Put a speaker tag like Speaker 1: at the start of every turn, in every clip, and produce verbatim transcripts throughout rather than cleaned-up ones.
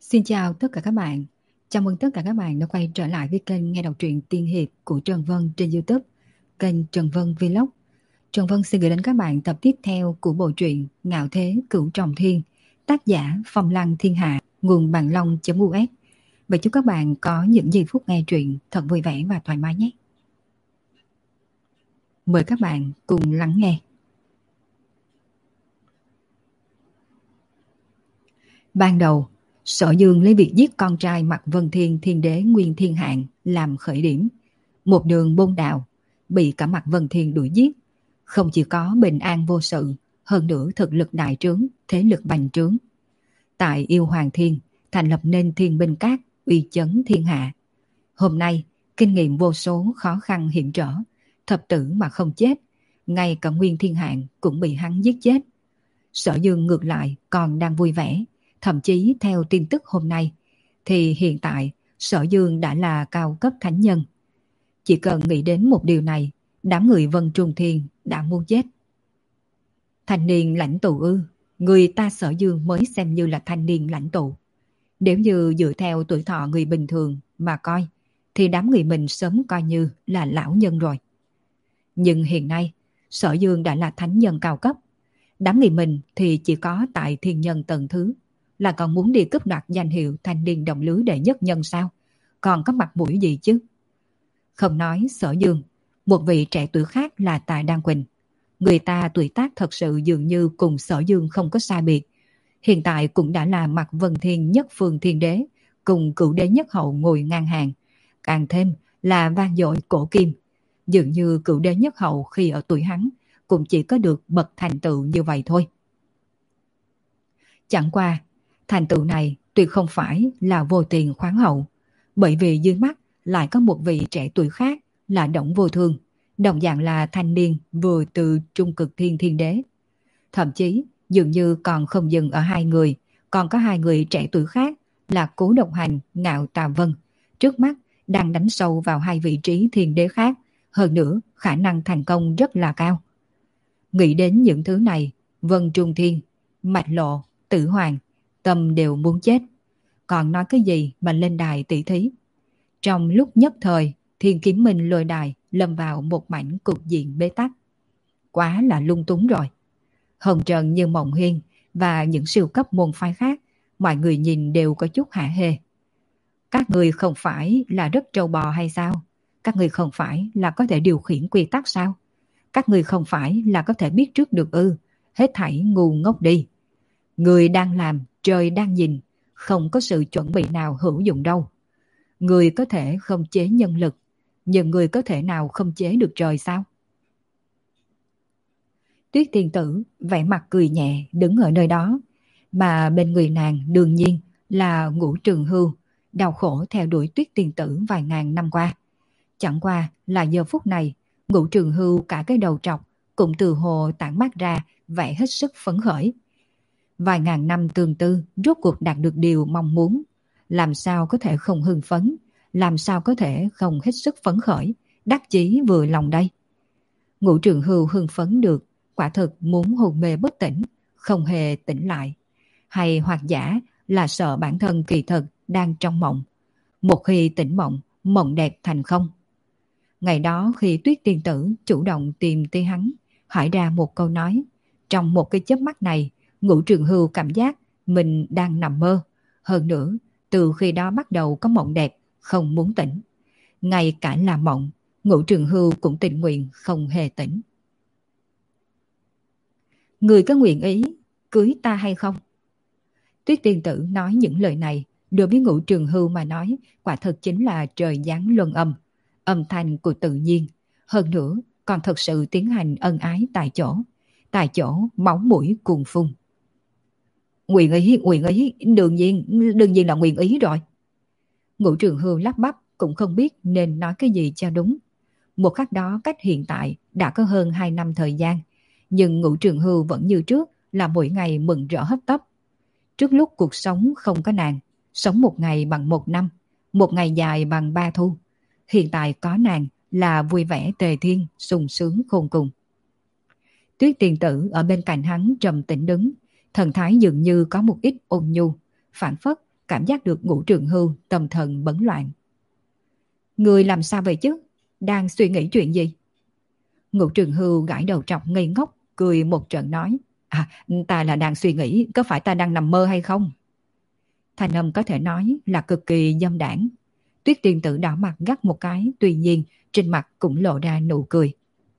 Speaker 1: Xin chào tất cả các bạn. Chào mừng tất cả các bạn đã quay trở lại với kênh nghe đọc truyện tiên hiệp của Trần Vân trên YouTube, kênh Trần Vân Vlog. Trần Vân xin gửi đến các bạn tập tiếp theo của bộ truyện Ngạo Thế Cửu Trọng Thiên, tác giả Phong Lăng Thiên Hạ, nguồn bằng long.us. Và chúc các bạn có những giây phút nghe truyện thật vui vẻ và thoải mái nhé. Mời các bạn cùng lắng nghe. Ban đầu, Sở Dương lấy việc giết con trai Mạc Vân Thiên Thiên Đế Nguyên Thiên Hạng làm khởi điểm. Một đường bôn đạo, bị cả Mạc Vân Thiên đuổi giết. Không chỉ có bình an vô sự, hơn nữa thực lực đại trướng, thế lực bành trướng. Tại Yêu Hoàng Thiên, thành lập nên Thiên Binh Các, uy chấn thiên hạ. Hôm nay, kinh nghiệm vô số khó khăn hiểm trở, thập tử mà không chết, ngay cả Nguyên Thiên Hạng cũng bị hắn giết chết. Sở Dương ngược lại còn đang vui vẻ. Thậm chí theo tin tức hôm nay thì hiện tại Sở Dương đã là cao cấp thánh nhân. Chỉ cần nghĩ đến một điều này, đám người Vân Trung Thiên đã muốn chết. Thanh niên lãnh tụ ư? Người ta Sở Dương mới xem như là thanh niên lãnh tụ. Nếu như dựa theo tuổi thọ người bình thường mà coi, thì đám người mình sớm coi như là lão nhân rồi. Nhưng hiện nay, Sở Dương đã là thánh nhân cao cấp. Đám người mình thì chỉ có tại thiên nhân tầng thứ, là còn muốn đi cướp đoạt danh hiệu thanh niên đồng lứa đệ nhất nhân sao? Còn có mặt mũi gì chứ? Không nói Sở Dương, một vị trẻ tuổi khác là Tài Đan Quỳnh. Người ta tuổi tác thật sự dường như cùng Sở Dương không có sai biệt. Hiện tại cũng đã là Mạc Vân Thiên nhất phương thiên đế, cùng cửu đế nhất hậu ngồi ngang hàng. Càng thêm là vang dội cổ kim. Dường như cửu đế nhất hậu khi ở tuổi hắn cũng chỉ có được bậc thành tựu như vậy thôi. Chẳng qua, thành tựu này tuyệt không phải là vô tiền khoáng hậu, bởi vì dưới mắt lại có một vị trẻ tuổi khác là Đổng Vô Thương, đồng dạng là thanh niên vừa từ trung cực thiên thiên đế. Thậm chí dường như còn không dừng ở hai người, còn có hai người trẻ tuổi khác là Cố Độc Hành, Ngạo Tà Vân, trước mắt đang đánh sâu vào hai vị trí thiên đế khác, hơn nữa khả năng thành công rất là cao. Nghĩ đến những thứ này, Vân Trung Thiên, Mạch Lộ, Tử Hoàng tâm đều muốn chết. Còn nói cái gì mà lên đài tỷ thí? Trong lúc nhất thời, Thiên Kiếm Minh lôi đài lâm vào một mảnh cục diện bế tắc. Quá là lung túng rồi. Hồng Trần Như Mộng Hiên và những siêu cấp môn phái khác, mọi người nhìn đều có chút hả hê. Các người không phải là rất trâu bò hay sao? Các người không phải là có thể điều khiển quy tắc sao? Các người không phải là có thể biết trước được ư? Hết thảy ngu ngốc đi. Người đang làm, trời đang nhìn, không có sự chuẩn bị nào hữu dụng đâu. Người có thể không chế nhân lực, nhưng người có thể nào không chế được trời sao? Tuyết Tiên Tử vẻ mặt cười nhẹ đứng ở nơi đó, mà bên người nàng đương nhiên là Ngũ Trường Hưu, đau khổ theo đuổi Tuyết Tiên Tử vài ngàn năm qua. Chẳng qua là giờ phút này, Ngũ Trường Hưu cả cái đầu trọc cũng từ hồ tản mát ra vẻ hết sức phấn khởi. Vài ngàn năm tương tư rốt cuộc đạt được điều mong muốn, làm sao có thể không hưng phấn, làm sao có thể không hết sức phấn khởi, đắc chí vừa lòng đây. Ngũ Trường Hưu hưng phấn được, quả thực muốn hôn mê bất tỉnh, không hề tỉnh lại. Hay hoặc giả là sợ bản thân kỳ thực đang trong mộng. Một khi tỉnh mộng, mộng đẹp thành không. Ngày đó khi Tuyết Tiên Tử chủ động tìm tới hắn, hỏi ra một câu nói, trong một cái chớp mắt này, Ngũ Trường Hưu cảm giác mình đang nằm mơ. Hơn nữa, từ khi đó bắt đầu có mộng đẹp, không muốn tỉnh. Ngay cả là mộng, Ngũ Trường Hưu cũng tình nguyện không hề tỉnh. Người có nguyện ý cưới ta hay không? Tuyết Tiên Tử nói những lời này, đối với Ngũ Trường Hưu mà nói, quả thật chính là trời giáng luân âm, âm thanh của tự nhiên. Hơn nữa, còn thật sự tiến hành ân ái tại chỗ. Tại chỗ, máu mũi cuồn phun. Nguyện ý, nguyện ý, đương nhiên, đương nhiên là nguyện ý rồi. Ngũ Trường Hưu lắp bắp, cũng không biết nên nói cái gì cho đúng. Một khắc đó cách hiện tại đã có hơn hai năm thời gian, nhưng Ngũ Trường Hưu vẫn như trước là mỗi ngày mừng rỡ hấp tấp. Trước lúc cuộc sống không có nàng, sống một ngày bằng một năm, một ngày dài bằng ba thu. Hiện tại có nàng là vui vẻ tề thiên, sung sướng khôn cùng. Tuyết Tiên Tử ở bên cạnh hắn trầm tĩnh đứng, thần thái dường như có một ít ôn nhu, phản phất cảm giác được Ngũ Trường Hưu tâm thần bấn loạn. Người làm sao vậy chứ? Đang suy nghĩ chuyện gì? Ngũ Trường Hưu gãi đầu trọc ngây ngốc, cười một trận nói. À, ta là đang suy nghĩ có phải ta đang nằm mơ hay không? Thanh âm có thể nói là cực kỳ dâm đảng. Tuyết Tiên Tử đỏ mặt gắt một cái, tuy nhiên trên mặt cũng lộ ra nụ cười.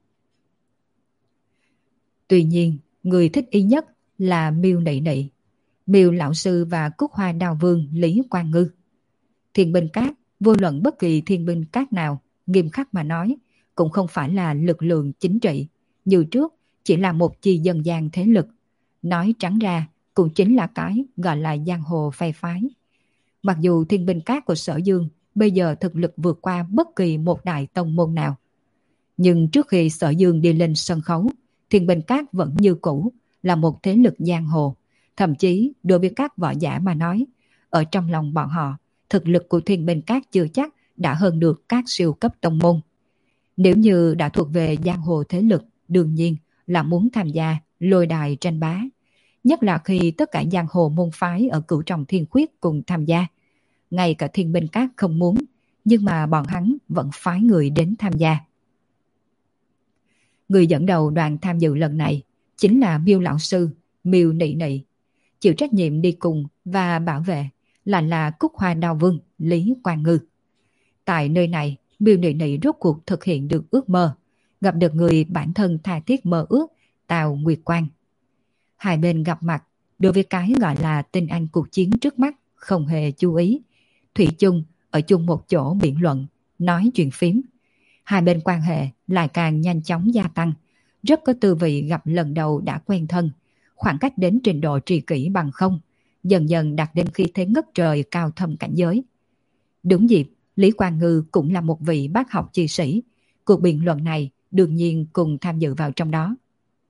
Speaker 1: Tuy nhiên, người thích ý nhất là Miêu Nị Nị, Miêu lão sư và Cúc Hoa Đao Vương Lý Quang Ngư. Thiên binh các, vô luận bất kỳ thiên binh các nào, nghiêm khắc mà nói, cũng không phải là lực lượng chính trị. Như trước, chỉ là một chi dân gian thế lực. Nói trắng ra, cũng chính là cái gọi là giang hồ phe phái. Mặc dù thiên binh các của Sở Dương bây giờ thực lực vượt qua bất kỳ một đại tông môn nào, nhưng trước khi Sở Dương đi lên sân khấu, thiên binh các vẫn như cũ là một thế lực giang hồ. Thậm chí đối với các võ giả mà nói, ở trong lòng bọn họ, thực lực của thiên binh các chưa chắc đã hơn được các siêu cấp tông môn. Nếu như đã thuộc về giang hồ thế lực, đương nhiên là muốn tham gia lôi đài tranh bá. Nhất là khi tất cả giang hồ môn phái ở Cửu Trọng Thiên Khuyết cùng tham gia. Ngay cả thiên binh các không muốn, nhưng mà bọn hắn vẫn phái người đến tham gia. Người dẫn đầu đoàn tham dự lần này chính là Miêu lão sư, Miêu Nị Nị. Chịu trách nhiệm đi cùng và bảo vệ là là Cúc Hoa Đao Vương Lý Quang Ngư. Tại nơi này, Miêu Nị Nị rốt cuộc thực hiện được ước mơ, gặp được người bản thân tha thiết mơ ước, Tào Nguyệt Quang. Hai bên gặp mặt, đối với cái gọi là tinh anh cuộc chiến trước mắt không hề chú ý. Thủy chung ở chung một chỗ biện luận, nói chuyện phím. Hai bên quan hệ lại càng nhanh chóng gia tăng, rất có tư vị gặp lần đầu đã quen thân, khoảng cách đến trình độ tri kỷ bằng không, dần dần đạt đến khi thế ngất trời cao thâm cảnh giới. Đúng dịp, Lý Quang Ngư cũng là một vị bác học chi sĩ, cuộc biện luận này đương nhiên cùng tham dự vào trong đó.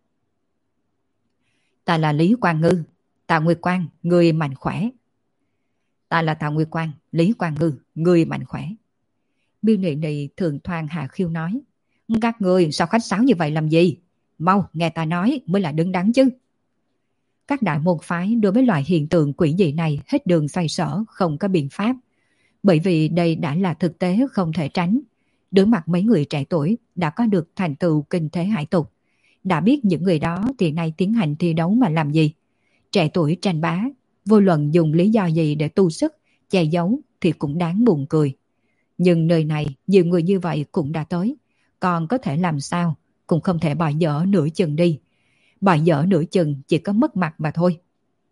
Speaker 1: Ta là Lý Quang Ngư, Tạ Nguyệt Quang, người mạnh khỏe. Ta là Tạ Nguyệt Quang, Lý Quang Ngư, người mạnh khỏe. Miêu Nị Nị thường thoan hạ khiêu nói. Các người sao khách sáo như vậy làm gì? Mau nghe ta nói mới là đứng đắn chứ. Các đại môn phái đối với loại hiện tượng quỷ dị này hết đường xoay sở, không có biện pháp. Bởi vì đây đã là thực tế không thể tránh. Đối mặt mấy người trẻ tuổi đã có được thành tựu kinh thế hải tục, đã biết những người đó thì nay tiến hành thi đấu mà làm gì. Trẻ tuổi tranh bá, vô luận dùng lý do gì để tu sức, che giấu thì cũng đáng buồn cười. Nhưng nơi này nhiều người như vậy cũng đã tới, còn có thể làm sao, cũng không thể bỏ dở nửa chừng đi. Bỏ dở nửa chừng chỉ có mất mặt mà thôi.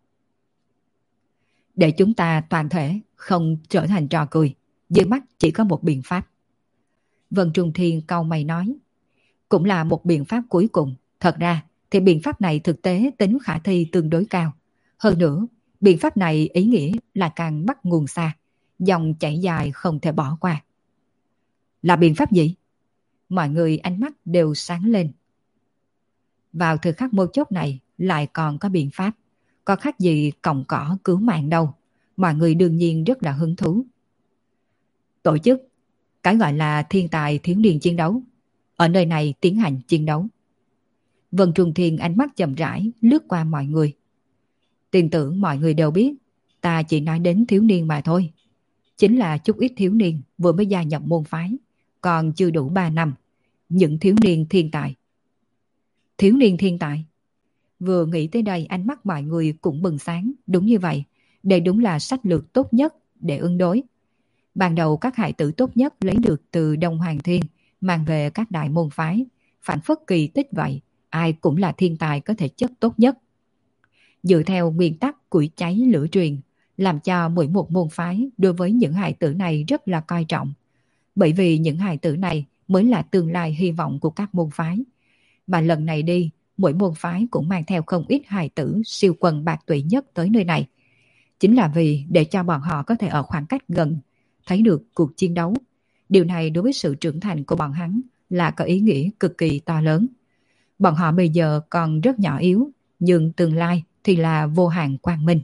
Speaker 1: Để chúng ta toàn thể không trở thành trò cười, dưới mắt chỉ có một biện pháp. Vân Trung Thiên cau mày nói. Cũng là một biện pháp cuối cùng. Thật ra thì biện pháp này thực tế tính khả thi tương đối cao. Hơn nữa, biện pháp này ý nghĩa là càng bắt nguồn xa, dòng chảy dài không thể bỏ qua. Là biện pháp gì? Mọi người ánh mắt đều sáng lên. Vào thời khắc mấu chốt này lại còn có biện pháp. Có khác gì còng cỏ cứu mạng đâu. Mọi người đương nhiên rất là hứng thú. Tổ chức cái gọi là thiên tài thiếu niên chiến đấu, ở nơi này tiến hành chiến đấu. Vân Trung Thiên ánh mắt chậm rãi lướt qua mọi người. Tin tưởng mọi người đều biết, ta chỉ nói đến thiếu niên mà thôi. Chính là chút ít thiếu niên vừa mới gia nhập môn phái, còn chưa đủ ba năm. Những thiếu niên thiên tài. Thiếu niên thiên tài. Vừa nghĩ tới đây ánh mắt mọi người cũng bừng sáng. Đúng như vậy, đây đúng là sách lược tốt nhất để ứng đối. Ban đầu các hài tử tốt nhất lấy được từ Đông Hoàng Thiên, mang về các đại môn phái, phản phất kỳ tích vậy, ai cũng là thiên tài có thể chất tốt nhất. Dựa theo nguyên tắc củi cháy lửa truyền, làm cho mỗi một môn phái đối với những hài tử này rất là coi trọng. Bởi vì những hài tử này mới là tương lai hy vọng của các môn phái. Mà lần này đi, mỗi môn phái cũng mang theo không ít hài tử siêu quần bạc tụy nhất tới nơi này. Chính là vì để cho bọn họ có thể ở khoảng cách gần, thấy được cuộc chiến đấu. Điều này đối với sự trưởng thành của bọn hắn là có ý nghĩa cực kỳ to lớn. Bọn họ bây giờ còn rất nhỏ yếu, nhưng tương lai thì là vô hạn quang minh.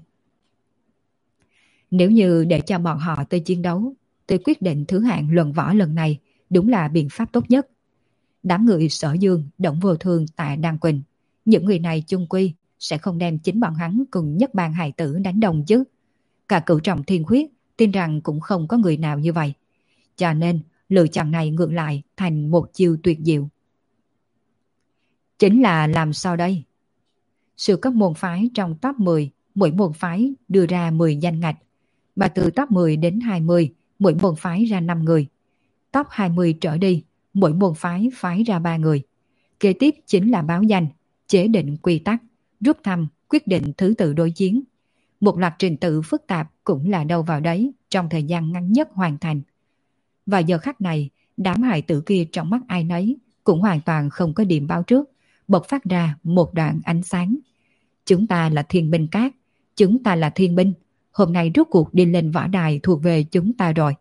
Speaker 1: Nếu như để cho bọn họ tới chiến đấu, tôi quyết định thứ hạng luận võ lần này đúng là biện pháp tốt nhất. Đám người Sở Dương, Động Vô Thương, Tạ Đăng Quỳnh, những người này chung quy sẽ không đem chính bọn hắn cùng nhất bàn hài tử đánh đồng chứ. Cả cửu trọng thiên huyết tin rằng cũng không có người nào như vậy. Cho nên lựa chọn này ngược lại thành một chiêu tuyệt diệu. Chính là làm sao đây? Sự cấp môn phái trong top mười, mỗi môn phái đưa ra mười danh ngạch. Mà từ top mười đến hai mươi, mỗi môn phái ra năm người. Top hai mươi trở đi, mỗi môn phái phái ra ba người. Kế tiếp chính là báo danh, chế định quy tắc, rút thăm, quyết định thứ tự đối chiến. Một loạt trình tự phức tạp cũng là đâu vào đấy trong thời gian ngắn nhất hoàn thành. Và giờ khắc này, đám hài tử kia trong mắt ai nấy cũng hoàn toàn không có điểm báo trước, bộc phát ra một đoạn ánh sáng. Chúng ta là thiên binh cát, chúng ta là thiên binh, hôm nay rốt cuộc đi lên võ đài thuộc về chúng ta rồi.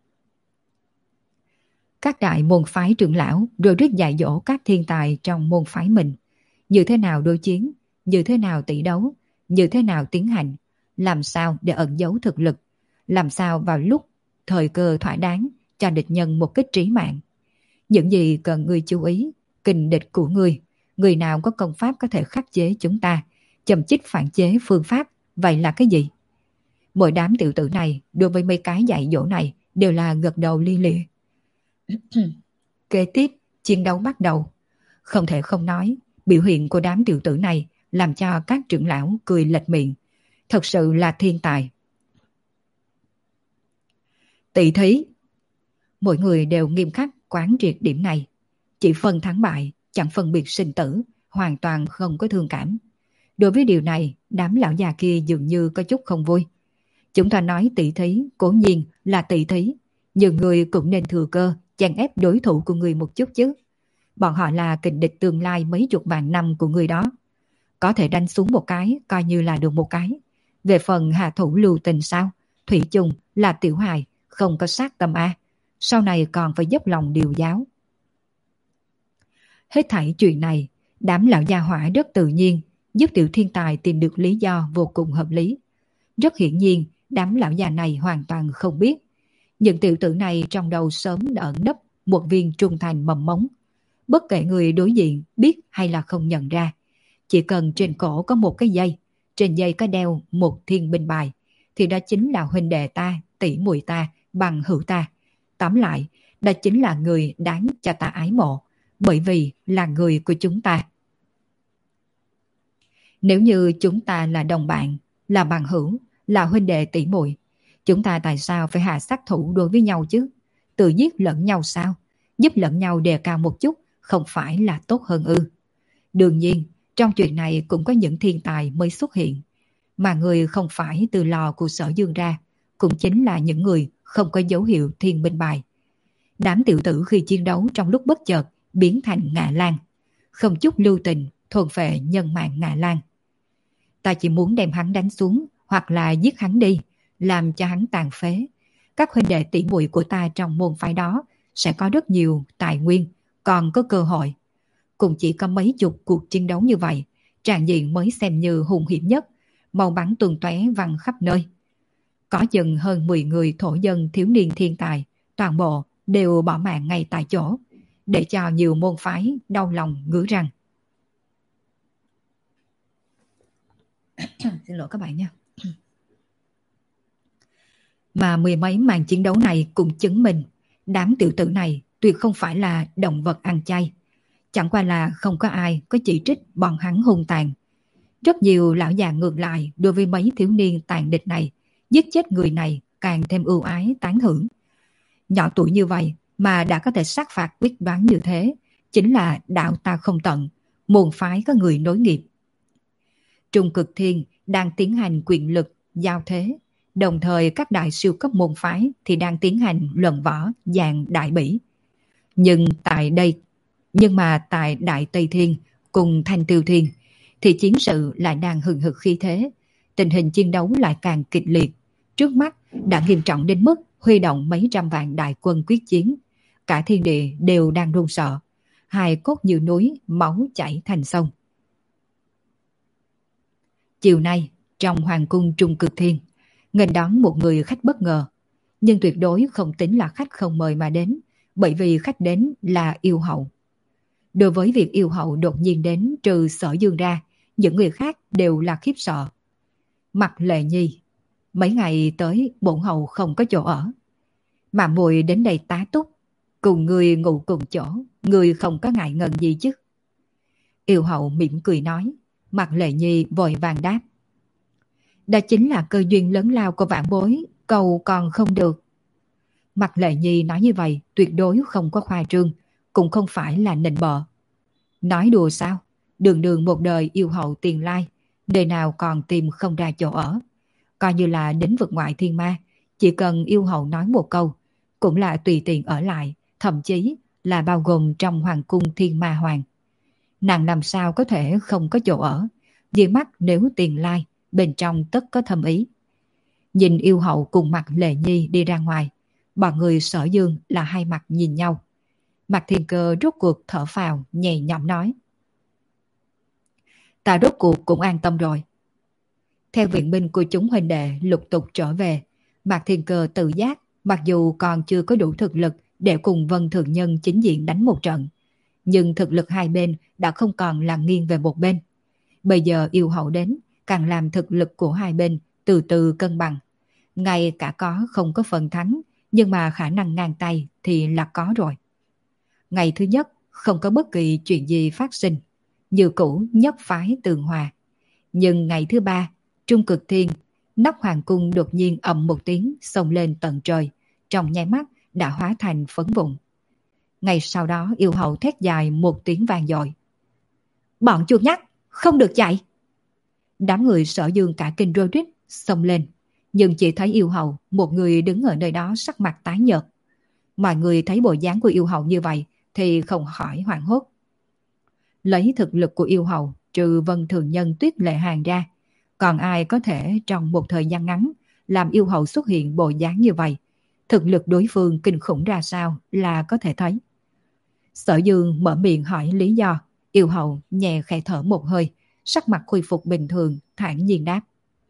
Speaker 1: Các đại môn phái trưởng lão rồi rít dạy dỗ các thiên tài trong môn phái mình. Như thế nào đối chiến, như thế nào tỷ đấu, như thế nào tiến hành, làm sao để ẩn giấu thực lực, làm sao vào lúc thời cơ thỏa đáng cho địch nhân một kích trí mạng. Những gì cần người chú ý, kình địch của người, người nào có công pháp có thể khắc chế chúng ta, châm chích phản chế phương pháp, vậy là cái gì? Mỗi đám tiểu tử này đối với mấy cái dạy dỗ này đều là gật đầu li lịa. Kế tiếp, chiến đấu bắt đầu. Không thể không nói, biểu hiện của đám tiểu tử này làm cho các trưởng lão cười lệch miệng. Thật sự là thiên tài. Tỷ thí. Mỗi người đều nghiêm khắc quán triệt điểm này. Chỉ phân thắng bại, chẳng phân biệt sinh tử, hoàn toàn không có thương cảm. Đối với điều này, đám lão già kia dường như có chút không vui. Chúng ta nói tỷ thí, cố nhiên là tỷ thí, nhưng người cũng nên thừa cơ chèn ép đối thủ của người một chút chứ. Bọn họ là kình địch tương lai mấy chục vạn năm của người đó. Có thể đánh xuống một cái, coi như là được một cái. Về phần hạ thủ lưu tình sao? Thủy chung là tiểu hài, không có sát tâm A. Sau này còn phải dốc lòng điều giáo. Hết thảy chuyện này, đám lão gia hỏa rất tự nhiên, giúp tiểu thiên tài tìm được lý do vô cùng hợp lý. Rất hiển nhiên, đám lão già này hoàn toàn không biết. Những tiểu tử này trong đầu sớm đã ẩn nấp một viên trung thành mầm mống. Bất kể người đối diện biết hay là không nhận ra, chỉ cần trên cổ có một cái dây, trên dây có đeo một thiên binh bài, thì đó chính là huynh đệ ta, tỷ muội ta, bằng hữu ta. Tóm lại, đó chính là người đáng cho ta ái mộ, bởi vì là người của chúng ta. Nếu như chúng ta là đồng bạn, là bằng hữu, là huynh đệ tỷ muội, chúng ta tại sao phải hạ sát thủ đối với nhau chứ? Tự giết lẫn nhau sao? Giúp lẫn nhau đề cao một chút, không phải là tốt hơn ư? Đương nhiên, trong chuyện này cũng có những thiên tài mới xuất hiện, mà người không phải từ lò của Sở Dương ra, cũng chính là những người không có dấu hiệu thiên binh bài. Đám tiểu tử khi chiến đấu trong lúc bất chợt biến thành ngạ lan, không chút lưu tình thuần phệ nhân mạng ngạ lan. Ta chỉ muốn đem hắn đánh xuống hoặc là giết hắn đi, làm cho hắn tàn phế. Các huynh đệ tỷ muội của ta trong môn phái đó sẽ có rất nhiều tài nguyên, còn có cơ hội. Cũng chỉ có mấy chục cuộc chiến đấu như vậy, tràn diện mới xem như hùng hiểm nhất, màu bắn tuần tóe văng khắp nơi. Có chừng hơn mười người thổ dân thiếu niên thiên tài, toàn bộ đều bỏ mạng ngay tại chỗ, để cho nhiều môn phái đau lòng ngứa răng. Xin lỗi các bạn nha. Mà mười mấy màn chiến đấu này cũng chứng minh đám tiểu tử này tuyệt không phải là động vật ăn chay. Chẳng qua là không có ai có chỉ trích bọn hắn hung tàn. Rất nhiều lão già ngược lại đối với mấy thiếu niên tàn địch này, giết chết người này càng thêm ưu ái tán thưởng. Nhỏ tuổi như vậy mà đã có thể sát phạt quyết đoán như thế, chính là đạo ta không tận, môn phái có người nối nghiệp. Trung Cực Thiên đang tiến hành quyền lực giao thế, đồng thời các đại siêu cấp môn phái thì đang tiến hành luận võ dạng đại bỉ. Nhưng tại đây, nhưng mà tại Đại Tây Thiên cùng Thanh Tiêu Thiên thì chiến sự lại đang hừng hực khí thế, tình hình chiến đấu lại càng kịch liệt. Trước mắt đã nghiêm trọng đến mức huy động mấy trăm vạn đại quân quyết chiến, cả thiên địa đều đang run sợ, hài cốt như núi, máu chảy thành sông. Chiều nay trong hoàng cung Trung Cực Thiên, nghênh đón một người khách bất ngờ, nhưng tuyệt đối không tính là khách không mời mà đến, bởi vì khách đến là yêu hậu. Đối với việc yêu hậu đột nhiên đến trừ Sở Dương ra, những người khác đều là khiếp sợ. Mặt Lệ Nhi, Mấy ngày tới bổn hầu không có chỗ ở. Mà muội đến đây tá túc, cùng người ngủ cùng chỗ, người không có ngại ngần gì chứ? Yêu hậu mỉm cười nói. Mặt Lệ Nhi vội vàng đáp. Đó chính là cơ duyên lớn lao của vãn bối, cầu còn không được. Mặt Lệ Nhi nói như vậy tuyệt đối không có khoa trương, cũng không phải là nịnh bợ. Nói đùa sao? Đường đường một đời yêu hậu tiền lai, đời nào còn tìm không ra chỗ ở. Coi như là đến vực ngoại thiên ma, chỉ cần yêu hậu nói một câu, cũng là tùy tiện ở lại, thậm chí là bao gồm trong hoàng cung thiên ma hoàng. Nàng làm sao có thể không có chỗ ở, dưới mắt nếu tiền lai, bên trong tất có thâm ý. Nhìn yêu hậu cùng Mặt Lệ Nhi đi ra ngoài, bọn người Sở Dương là hai mặt nhìn nhau. Mặt Thiên Cơ rốt cuộc thở phào, nhẹ nhõm nói. Ta rốt cuộc cũng an tâm rồi. Theo viện binh của chúng huynh đệ lục tục trở về, Mặt Thiên Cơ tự giác, mặc dù còn chưa có đủ thực lực để cùng Vân Thường Nhân chính diện đánh một trận, nhưng thực lực hai bên đã không còn là nghiêng về một bên. Bây giờ yêu hậu đến, càng làm thực lực của hai bên từ từ cân bằng. Ngay cả có không có phần thắng, nhưng mà khả năng ngang tay thì là có rồi. Ngày thứ nhất không có bất kỳ chuyện gì phát sinh, như cũ nhất phái tường hòa. Nhưng ngày thứ ba, Trung Cực Thiên, nóc hoàng cung đột nhiên ầm một tiếng xông lên tận trời, trong nháy mắt đã hóa thành phấn vụn. Ngày sau đó yêu hậu thét dài một tiếng vang dội. Bọn chuột nhắt, không được chạy! Đám người Sở Dương cả kinh rối rít xông lên, nhưng chỉ thấy yêu hậu một người đứng ở nơi đó sắc mặt tái nhợt. Mọi người thấy bộ dáng của yêu hậu như vậy thì không khỏi hoảng hốt. Lấy thực lực của yêu hậu trừ Vân Thường Nhân, Tuyết Lệ Hàn ra, còn ai có thể trong một thời gian ngắn làm yêu hậu xuất hiện bộ dáng như vậy? Thực lực đối phương kinh khủng ra sao là có thể thấy. Sở Dương mở miệng hỏi lý do, yêu hậu nhẹ khẽ thở một hơi, sắc mặt khôi phục bình thường, thản nhiên đáp.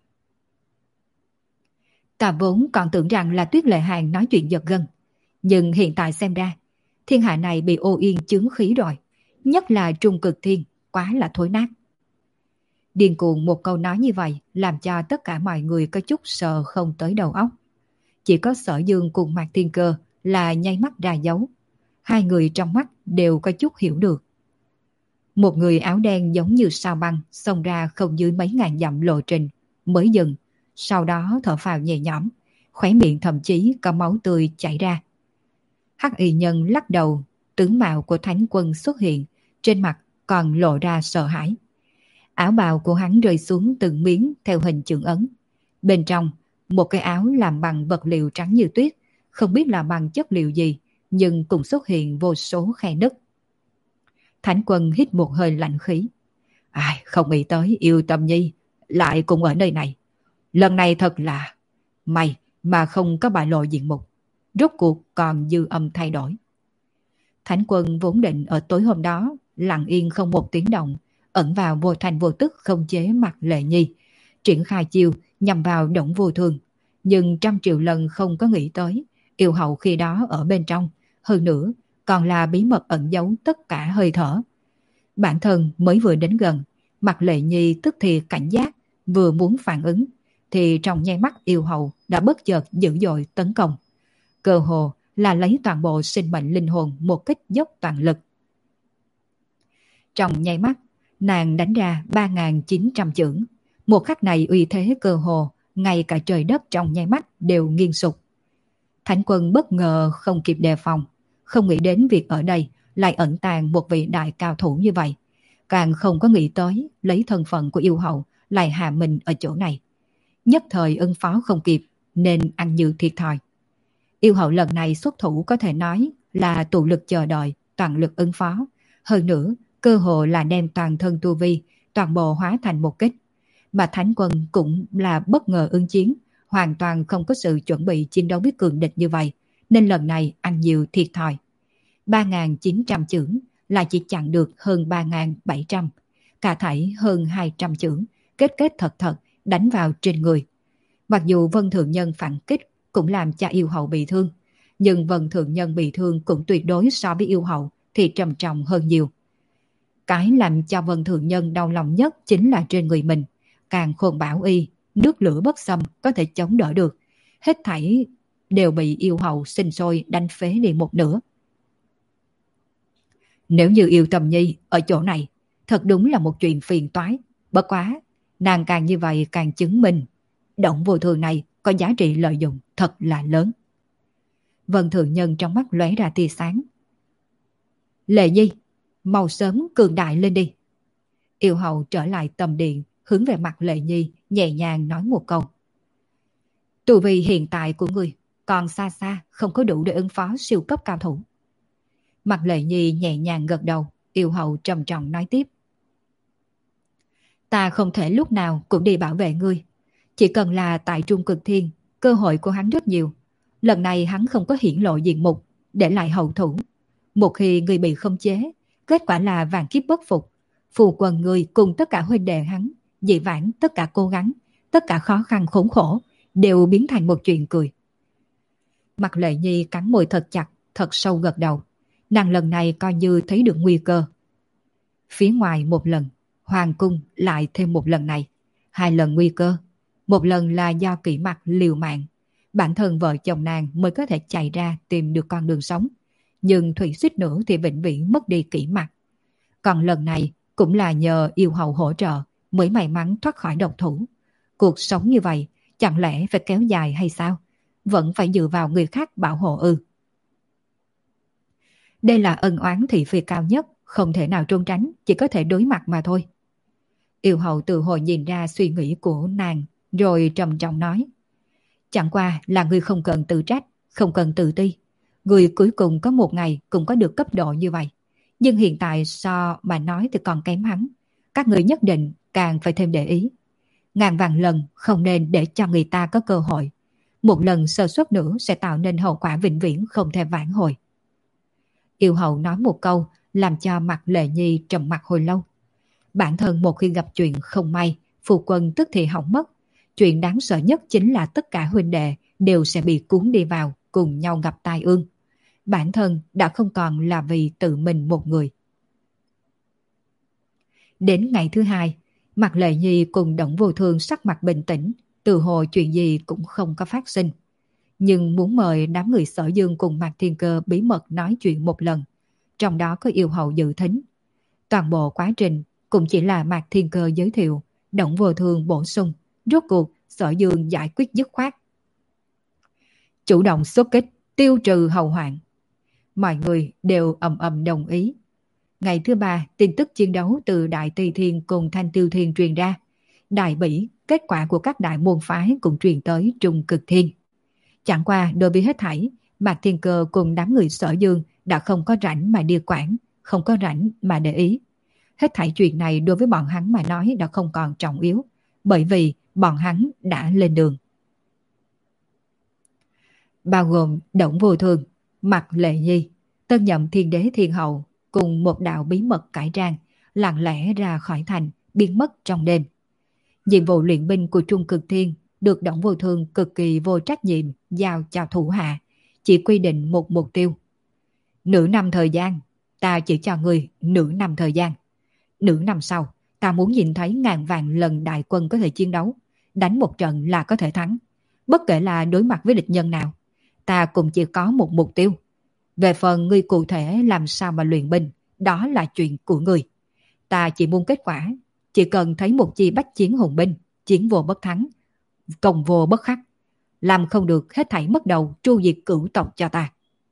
Speaker 1: Ta vốn còn tưởng rằng là Tuyết Lệ Hàn nói chuyện giật gân, nhưng hiện tại xem ra, thiên hạ này bị ô yên chướng khí rồi, nhất là Trung Cực Thiên, quá là thối nát. Điên cuồng một câu nói như vậy làm cho tất cả mọi người có chút sờ không tới đầu óc. Chỉ có Sở Dương cùng Mạc Thiên Cơ là nháy mắt ra dấu. Hai người trong mắt đều có chút hiểu được. Một người áo đen giống như sao băng xông ra không dưới mấy ngàn dặm lộ trình mới dừng, sau đó thở phào nhẹ nhõm, khóe miệng thậm chí có máu tươi chảy ra. Hắc y nhân lắc đầu, tướng mạo của Thánh Quân xuất hiện, trên mặt còn lộ ra sợ hãi. Áo bào của hắn rơi xuống từng miếng theo hình chữ ấn. Bên trong, một cái áo làm bằng vật liệu trắng như tuyết, không biết là bằng chất liệu gì, nhưng cũng xuất hiện vô số khe nứt. Thánh Quân hít một hơi lạnh khí. Ai, không nghĩ tới Yêu Tâm Nhi lại cùng ở nơi này. Lần này thật là may mà không có bại lộ diện mục. Rốt cuộc còn dư âm thay đổi. Thánh Quân vốn định ở tối hôm đó lặng yên không một tiếng động, ẩn vào vô thành vô tức không chế Mặt Lệ Nhi, triển khai chiêu nhằm vào Đổng Vô Thương. Nhưng trăm triệu lần không có nghĩ tới yêu hậu khi đó ở bên trong, hơn nữa còn là bí mật ẩn giấu tất cả hơi thở. Bản thân mới vừa đến gần, Mặt Lệ Nhi tức thì cảnh giác, vừa muốn phản ứng thì trong nháy mắt yêu hậu đã bất chợt dữ dội tấn công. Cơ hồ là lấy toàn bộ sinh mệnh linh hồn một kích dốc toàn lực. Trong nháy mắt, nàng đánh ra ba nghìn chín trăm chưởng. Một khắc này uy thế cơ hồ, ngay cả trời đất trong nháy mắt đều nghiêng sụp. Thánh Quân bất ngờ không kịp đề phòng, không nghĩ đến việc ở đây lại ẩn tàng một vị đại cao thủ như vậy. Càng không có nghĩ tới lấy thân phận của yêu hậu lại hạ mình ở chỗ này. Nhất thời ứng phó không kịp nên ăn như thiệt thòi. Yêu hậu lần này xuất thủ có thể nói là tụ lực chờ đợi, toàn lực ứng phó. Hơn nữa, cơ hồ là đem toàn thân tu vi, toàn bộ hóa thành một kích. Mà Thánh Quân cũng là bất ngờ ứng chiến, hoàn toàn không có sự chuẩn bị chiến đấu với cường địch như vậy, nên lần này ăn nhiều thiệt thòi. ba nghìn chín trăm chưởng là chỉ chặn được hơn ba nghìn bảy trăm, cả thảy hơn hai trăm chưởng, kết kết thật thật đánh vào trên người. Mặc dù Vân Thượng Nhân phản kích cũng làm cho yêu hậu bị thương, nhưng Vân Thượng Nhân bị thương cũng tuyệt đối so với yêu hậu thì trầm trọng hơn nhiều. Cái làm cho Vân Thượng Nhân đau lòng nhất chính là trên người mình, càng khôn bảo y, nước lửa bất xâm có thể chống đỡ được, hết thảy đều bị yêu hầu sinh sôi đánh phế đi một nửa. Nếu như yêu Trầm Nhi ở chỗ này, thật đúng là một chuyện phiền toái. Bất quá, nàng càng như vậy càng chứng minh Động Vô Thường này có giá trị lợi dụng thật là lớn. Vân Thường Nhân trong mắt lóe ra tia sáng. Lệ Nhi, mau sớm cường đại lên đi. Yêu hầu trở lại tầm điện, hướng về mặt Lệ Nhi, nhẹ nhàng nói một câu. Tu vi hiện tại của người còn xa xa không có đủ để ứng phó siêu cấp cao thủ. Mặt Lệ Nhi nhẹ nhàng gật đầu, yêu hầu trầm trọng nói tiếp. Ta không thể lúc nào cũng đi bảo vệ ngươi. Chỉ cần là tại Trung Cực Thiên, cơ hội của hắn rất nhiều. Lần này hắn không có hiển lộ diện mục, để lại hậu thủ. Một khi ngươi bị khống chế, kết quả là vạn kiếp bất phục. Phù quần ngươi cùng tất cả huynh đệ hắn, dị vãng tất cả cố gắng, tất cả khó khăn khốn khổ, đều biến thành một chuyện cười. Mặt Lệ Nhi cắn môi thật chặt, thật sâu gật đầu. Nàng lần này coi như thấy được nguy cơ. Phía ngoài một lần, hoàng cung lại thêm một lần này. Hai lần nguy cơ. Một lần là do Kỷ Mặc liều mạng. Bản thân vợ chồng nàng mới có thể chạy ra tìm được con đường sống. Nhưng Thủy suýt nữa thì vĩnh viễn mất đi Kỷ Mặc. Còn lần này cũng là nhờ yêu hầu hỗ trợ mới may mắn thoát khỏi độc thủ. Cuộc sống như vậy chẳng lẽ phải kéo dài hay sao? Vẫn phải dựa vào người khác bảo hộ ư? Đây là ân oán thị phi cao nhất, không thể nào trốn tránh, chỉ có thể đối mặt mà thôi. Yêu hầu tự hồi nhìn ra suy nghĩ của nàng, rồi trầm trọng nói. Chẳng qua là ngươi không cần tự trách, không cần tự ti. Ngươi cuối cùng có một ngày cũng có được cấp độ như vậy. Nhưng hiện tại so mà nói thì còn kém hắn. Các người nhất định càng phải thêm để ý. Ngàn vạn lần không nên để cho người ta có cơ hội. Một lần sơ suất nữa sẽ tạo nên hậu quả vĩnh viễn không thể vãn hồi. Yêu hầu nói một câu làm cho mặt Lệ Nhi trầm mặc hồi lâu. Bản thân một khi gặp chuyện không may, phu quân tức thì hỏng mất. Chuyện đáng sợ nhất chính là tất cả huynh đệ đều sẽ bị cuốn đi vào, cùng nhau gặp tai ương. Bản thân đã không còn là vì tự mình một người. Đến ngày thứ hai, mặt Lệ Nhi cùng Động Vô Thường sắc mặt bình tĩnh, từ hồi chuyện gì cũng không có phát sinh. Nhưng muốn mời đám người Sở Dương cùng Mạc Thiên Cơ bí mật nói chuyện một lần, trong đó có yêu hầu dự thính. Toàn bộ quá trình cũng chỉ là Mạc Thiên Cơ giới thiệu, Động Vô Thường bổ sung, rốt cuộc Sở Dương giải quyết dứt khoát. Chủ động xuất kích, tiêu trừ hậu hoạn. Mọi người đều ầm ầm đồng ý. Ngày thứ ba, tin tức chiến đấu từ Đại Tây Thiên cùng Thanh Tiêu Thiên truyền ra. Đại Bỉ, kết quả của các đại môn phái cũng truyền tới Trung Cực Thiên. Chẳng qua đối với hết thảy, Mạc Thiên Cơ cùng đám người Sở Dương đã không có rảnh mà đi quản, không có rảnh mà để ý. Hết thảy chuyện này đối với bọn hắn mà nói đã không còn trọng yếu, bởi vì bọn hắn đã lên đường. Bao gồm Động Vô Thường, Mạc Lệ Nhi, tân nhậm Thiên Đế Thiên Hậu cùng một đạo bí mật cải trang, lặng lẽ ra khỏi thành, biến mất trong đêm. Nhiệm vụ luyện binh của Trung Cực Thiên được Động Vô Thường cực kỳ vô trách nhiệm giao cho thủ hạ, chỉ quy định một mục tiêu. Nửa năm thời gian, ta chỉ cho người nửa năm thời gian. Nửa năm sau, ta muốn nhìn thấy ngàn vạn lần đại quân có thể chiến đấu, đánh một trận là có thể thắng. Bất kể là đối mặt với địch nhân nào, ta cũng chỉ có một mục tiêu. Về phần ngươi cụ thể làm sao mà luyện binh, đó là chuyện của ngươi. Ta chỉ muốn kết quả, chỉ cần thấy một chi bách chiến hùng binh, chiến vô bất thắng, công vô bất khắc. Làm không được hết thảy mất đầu tru diệt cửu tộc cho ta.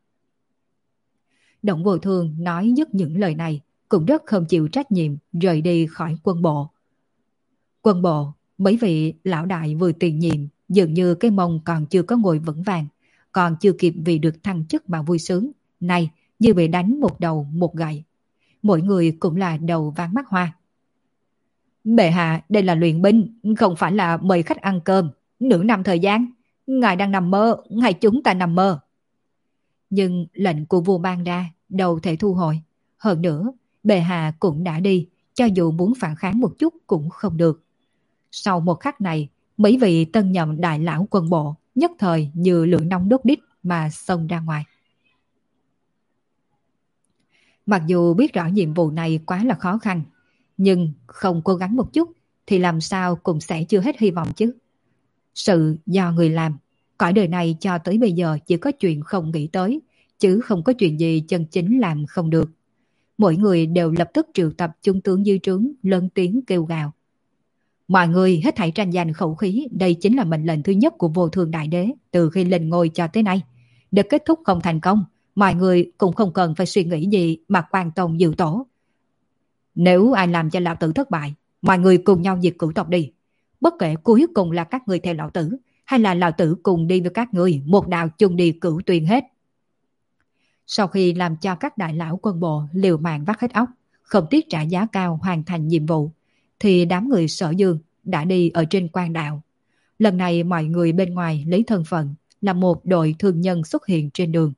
Speaker 1: Động Vô Thường nói dứt những lời này, cũng rất không chịu trách nhiệm rời đi khỏi quân bộ. Quân bộ, mấy vị lão đại vừa tiền nhiệm, dường như cái mông còn chưa có ngồi vững vàng, còn chưa kịp vì được thăng chức mà vui sướng, nay như bị đánh một đầu một gậy. Mỗi người cũng là đầu ván mắt hoa. Bệ hạ, đây là luyện binh, không phải là mời khách ăn cơm. Nửa năm thời gian, ngài đang nằm mơ, hay chúng ta nằm mơ? Nhưng lệnh của vua ban ra, đâu thể thu hồi. Hơn nữa, bệ hạ cũng đã đi, cho dù muốn phản kháng một chút cũng không được. Sau một khắc này, mấy vị tân nhậm đại lão quân bộ nhất thời như lửa nóng đốt đít mà xông ra ngoài. Mặc dù biết rõ nhiệm vụ này quá là khó khăn, nhưng không cố gắng một chút thì làm sao cũng sẽ chưa hết hy vọng chứ. Sự do người làm, cõi đời này cho tới bây giờ chỉ có chuyện không nghĩ tới, chứ không có chuyện gì chân chính làm không được. Mỗi người đều lập tức triệu tập trung tướng dưới trướng, lớn tiếng kêu gào. Mọi người hết thảy tranh giành khẩu khí, đây chính là mệnh lệnh thứ nhất của Vô Thường Đại Đế từ khi lên ngôi cho tới nay. Để kết thúc không thành công, mọi người cũng không cần phải suy nghĩ gì mà quan tông dự tổ. Nếu ai làm cho lão tử thất bại, mọi người cùng nhau diệt cửu tộc đi. Bất kể cuối cùng là các người theo lão tử, hay là lão tử cùng đi với các người, một đạo chung đi cửu tuyền hết. Sau khi làm cho các đại lão quân bộ liều mạng vắt hết óc, không tiếc trả giá cao hoàn thành nhiệm vụ, thì đám người Sở Dương đã đi ở trên quan đạo. Lần này mọi người bên ngoài lấy thân phận là một đội thương nhân xuất hiện trên đường.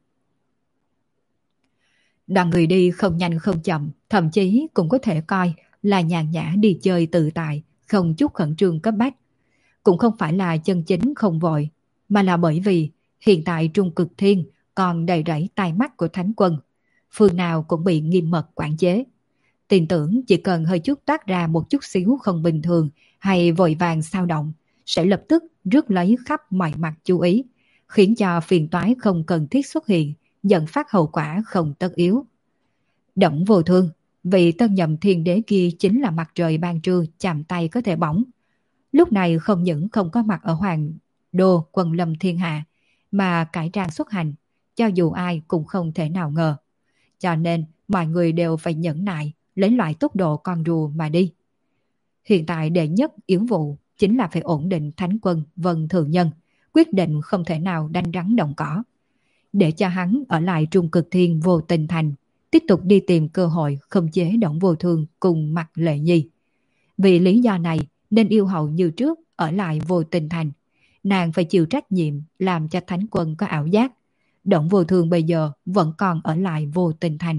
Speaker 1: Đoàn người đi không nhanh không chậm, thậm chí cũng có thể coi là nhàn nhã đi chơi tự tại, không chút khẩn trương cấp bách. Cũng không phải là chân chính không vội, mà là bởi vì hiện tại Trung Cực Thiên còn đầy rẫy tai mắt của Thánh Quân. Phương nào cũng bị nghiêm mật quản chế. Tin tưởng chỉ cần hơi chút toát ra một chút xíu không bình thường hay vội vàng xao động, sẽ lập tức rước lấy khắp mọi mặt chú ý, khiến cho phiền toái không cần thiết xuất hiện, dẫn phát hậu quả không tất yếu. Đổng Vô Thương, vị tân nhậm thiên đế kia chính là mặt trời ban trưa chạm tay có thể bỏng. Lúc này không những không có mặt ở Hoàng Đô Quân Lâm Thiên Hạ, mà cải trang xuất hành, cho dù ai cũng không thể nào ngờ. Cho nên mọi người đều phải nhẫn nại, lấy loại tốc độ con rùa mà đi. Hiện tại đệ nhất yếu vụ chính là phải ổn định Thánh Quân Vân Thường Nhân, quyết định không thể nào đánh rắn động cỏ. Để cho hắn ở lại Trung Cực Thiên Vô Tình Thành, tiếp tục đi tìm cơ hội khống chế Đổng Vô Thương cùng Mạc Lệ Nhi. Vì lý do này nên yêu hậu như trước ở lại Vô Tình Thành. Nàng phải chịu trách nhiệm làm cho Thánh Quân có ảo giác Đổng Vô Thương bây giờ vẫn còn ở lại Vô Tình Thành.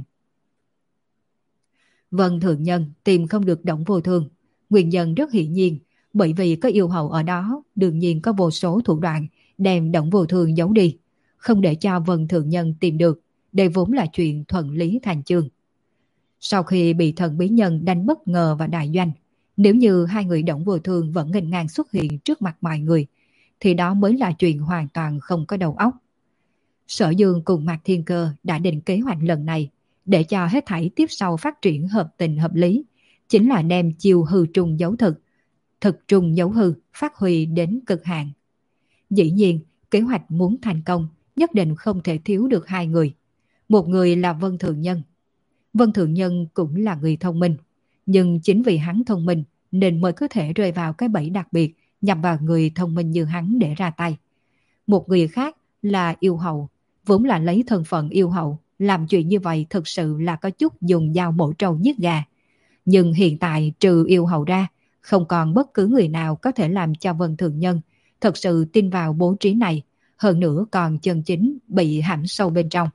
Speaker 1: Vân Thượng Nhân tìm không được Đổng Vô Thương, nguyên nhân rất hiển nhiên, bởi vì có yêu hậu ở đó, đương nhiên có vô số thủ đoạn đem Đổng Vô Thương giấu đi, không để cho Vân Thượng Nhân tìm được. Đây vốn là chuyện thuận lý thành chương. Sau khi bị thần bí nhân đánh bất ngờ vào đại doanh, nếu như hai người Đổng Vô Thương vẫn nghênh ngang xuất hiện trước mặt mọi người, thì đó mới là chuyện hoàn toàn không có đầu óc. Sở Dương cùng Mạc Thiên Cơ đã định kế hoạch lần này, để cho hết thảy tiếp sau phát triển hợp tình hợp lý, chính là đem chiêu hư trùng giấu thực, thực trùng giấu hư phát huy đến cực hạn. Dĩ nhiên, kế hoạch muốn thành công, nhất định không thể thiếu được hai người. Một người là Vân Thượng Nhân. Vân Thượng Nhân cũng là người thông minh, nhưng chính vì hắn thông minh nên mới có thể rơi vào cái bẫy đặc biệt nhằm vào người thông minh như hắn để ra tay. Một người khác là yêu hậu, vốn là lấy thân phận yêu hậu, làm chuyện như vậy thực sự là có chút dùng dao mổ trâu giết gà. Nhưng hiện tại trừ yêu hậu ra, không còn bất cứ người nào có thể làm cho Vân Thượng Nhân thật sự tin vào bố trí này, hơn nữa còn chân chính bị hãm sâu bên trong.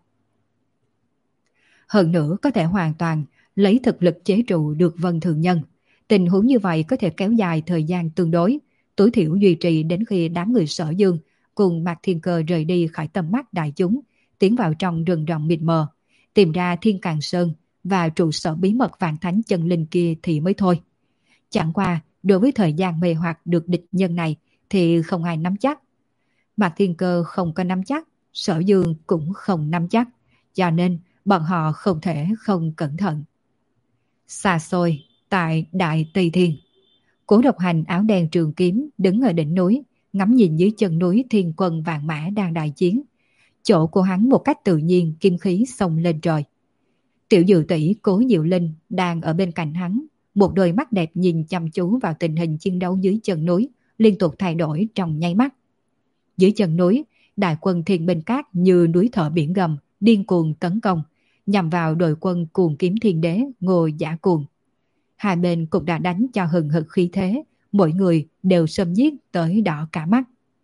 Speaker 1: Hơn nữa có thể hoàn toàn lấy thực lực chế trụ được Vân Thượng Nhân. Tình huống như vậy có thể kéo dài thời gian tương đối, tối thiểu duy trì đến khi đám người Sở Dương cùng Mạc Thiên Cơ rời đi khỏi tầm mắt đại chúng, tiến vào trong rừng rậm mịt mờ, tìm ra Thiên Càn Sơn và trụ sở bí mật Vạn Thánh Chân Linh kia thì mới thôi. Chẳng qua, đối với thời gian mê hoặc được địch nhân này thì không ai nắm chắc. Mạc Thiên Cơ không có nắm chắc, Sở Dương cũng không nắm chắc, cho nên bọn họ không thể không cẩn thận. Xa xôi, tại Đại Tây Thiên, Cố Độc Hành áo đen trường kiếm đứng ở đỉnh núi, ngắm nhìn dưới chân núi thiên quân vạn mã đang đại chiến. Chỗ của hắn một cách tự nhiên kim khí xông lên trời. Tiểu Dự Tỷ Cố Diệu Linh đang ở bên cạnh hắn, một đôi mắt đẹp nhìn chăm chú vào tình hình chiến đấu dưới chân núi, liên tục thay đổi trong nháy mắt. Dưới chân núi, đại quân Thiên Binh Cát như núi thở biển gầm, điên cuồng tấn công, nhằm vào đội quân Cuồng Kiếm Thiên Đế Ngô Giả Cuồng. Hai bên cũng đã đánh cho hừng hực khí thế, mỗi người đều xâm giết tới đỏ cả mắt.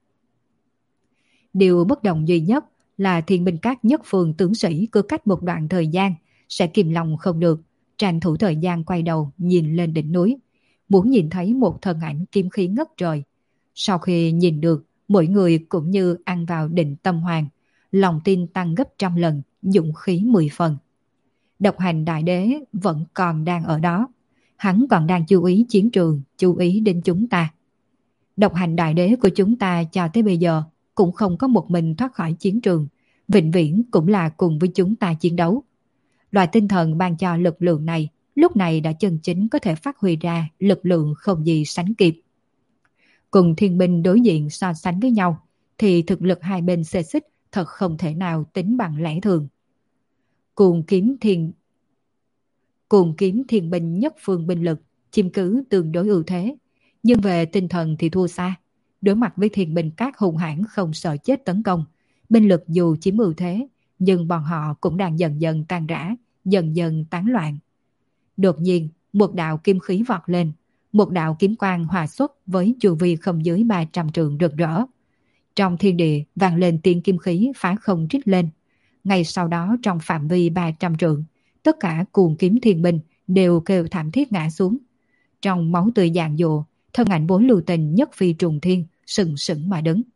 Speaker 1: Điều bất đồng duy nhất là Thiên Binh Các nhất phương tướng sĩ cứ cách một đoạn thời gian sẽ kìm lòng không được, tranh thủ thời gian quay đầu nhìn lên đỉnh núi, muốn nhìn thấy một thân ảnh kim khí ngất trời. Sau khi nhìn được, mỗi người cũng như ăn vào định tâm hoàng, lòng tin tăng gấp trăm lần, dũng khí mười phần. Độc Hành Đại Đế vẫn còn đang ở đó, hắn còn đang chú ý chiến trường, chú ý đến chúng ta. Độc hành đại đế của chúng ta cho tới bây giờ cũng không có một mình thoát khỏi chiến trường, vĩnh viễn cũng là cùng với chúng ta chiến đấu. Loại tinh thần ban cho lực lượng này lúc này đã chân chính có thể phát huy ra lực lượng không gì sánh kịp. Cùng thiên binh đối diện so sánh với nhau thì thực lực hai bên xê xích thật không thể nào tính bằng lẽ thường. Cuồng kiếm thiên Cuồng kiếm thiên binh nhất phương binh lực chiếm cứ tương đối ưu thế, nhưng về tinh thần thì thua xa. Đối mặt với thiên binh các hung hãn không sợ chết tấn công, binh lực dù chiếm ưu thế, nhưng bọn họ cũng đang dần dần tan rã, dần dần tán loạn. Đột nhiên, một đạo kim khí vọt lên, một đạo kiếm quang hòa xuất với chu vi không dưới ba trăm trượng rực rỡ. Trong thiên địa vang lên tiếng kim khí phá không rít lên. Ngay sau đó trong phạm vi ba trăm trượng, tất cả cuồng kiếm thiên binh đều kêu thảm thiết ngã xuống. Trong máu tươi dàn dụa, thân ảnh Bối Lưu Tình nhất phi trùng thiên, sừng sững mà đứng.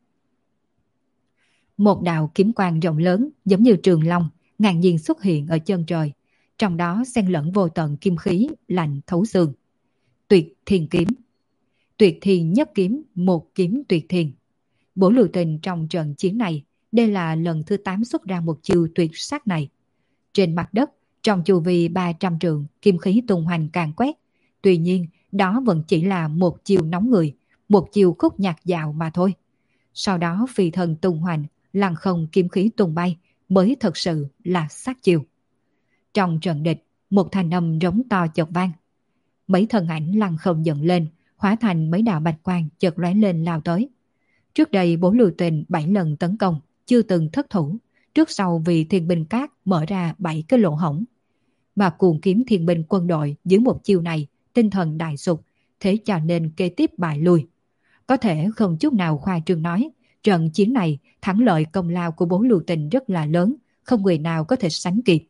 Speaker 1: Một đạo kiếm quang rộng lớn giống như trường long, ngàn nhiên xuất hiện ở chân trời. Trong đó xen lẫn vô tận kim khí, lạnh thấu xương. Tuyệt thiên kiếm. Tuyệt thiên nhất kiếm, một kiếm tuyệt thiên. Bối Lưu Tình trong trận chiến này, đây là lần thứ tám xuất ra một chiêu tuyệt sắc này. Trên mặt đất, trong chu vi ba trăm trượng, kim khí tung hoành càn quét. Tuy nhiên, đó vẫn chỉ là một chiêu nóng người, một chiêu khúc nhạc dạo mà thôi. Sau đó phi thần tung hoành, lăng không kim khí tung bay, mới thật sự là sát chiêu. Trong trận địch, một thanh âm rống to chợt vang. Mấy thân ảnh lăng không dựng lên, hóa thành mấy đạo bạch quang chợt lóe lên lao tới. Trước đây Bối Lưu Tình bảy lần tấn công, chưa từng thất thủ, trước sau vì thiên binh cát mở ra bảy cái lỗ hổng. Mà cuồng kiếm thiên binh quân đội dưới một chiêu này, tinh thần đại sụp, thế cho nên kế tiếp bại lui. Có thể không chút nào khoa trương nói, trận chiến này thắng lợi công lao của Bối Lưu Tình rất là lớn, không người nào có thể sánh kịp.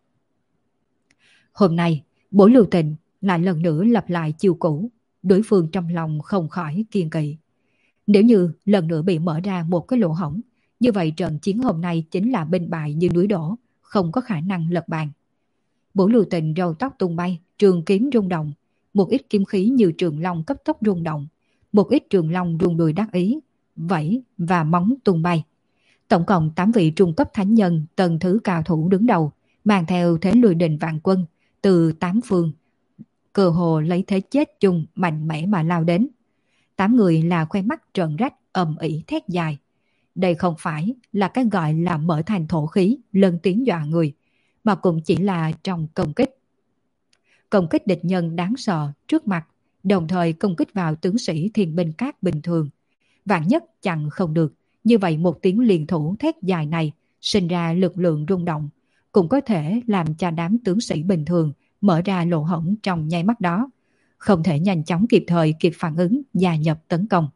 Speaker 1: Hôm nay, Bối Lưu Tình lại lần nữa lặp lại chiêu cũ, đối phương trong lòng không khỏi kiêng kỵ. Nếu như lần nữa bị mở ra một cái lỗ hổng, như vậy trận chiến hôm nay chính là bên bại như núi đổ, không có khả năng lật bàn. Bối Lưu Tình râu tóc tung bay, trường kiếm rung động, một ít kim khí như trường long cấp tốc rung động, một ít trường long rung đùi đắc ý, vẫy và móng tung bay. Tổng cộng tám vị trung cấp thánh nhân tầng thứ cao thủ đứng đầu, mang theo thế lùi đình vạn quân, từ tám phương, cơ hồ lấy thế chết chung mạnh mẽ mà lao đến. Tám người là khoe mắt trợn rách, ầm ĩ thét dài. Đây không phải là cái gọi là mở thành thổ khí, lớn tiếng dọa người, mà cũng chỉ là trong công kích. Công kích địch nhân đáng sợ trước mặt, đồng thời công kích vào tướng sĩ thiên binh cát bình thường. Vạn nhất chặn không được, như vậy một tiếng liền thủ thét dài này sinh ra lực lượng rung động, cũng có thể làm cho đám tướng sĩ bình thường mở ra lỗ hổng trong nháy mắt đó, không thể nhanh chóng kịp thời kịp phản ứng gia nhập tấn công.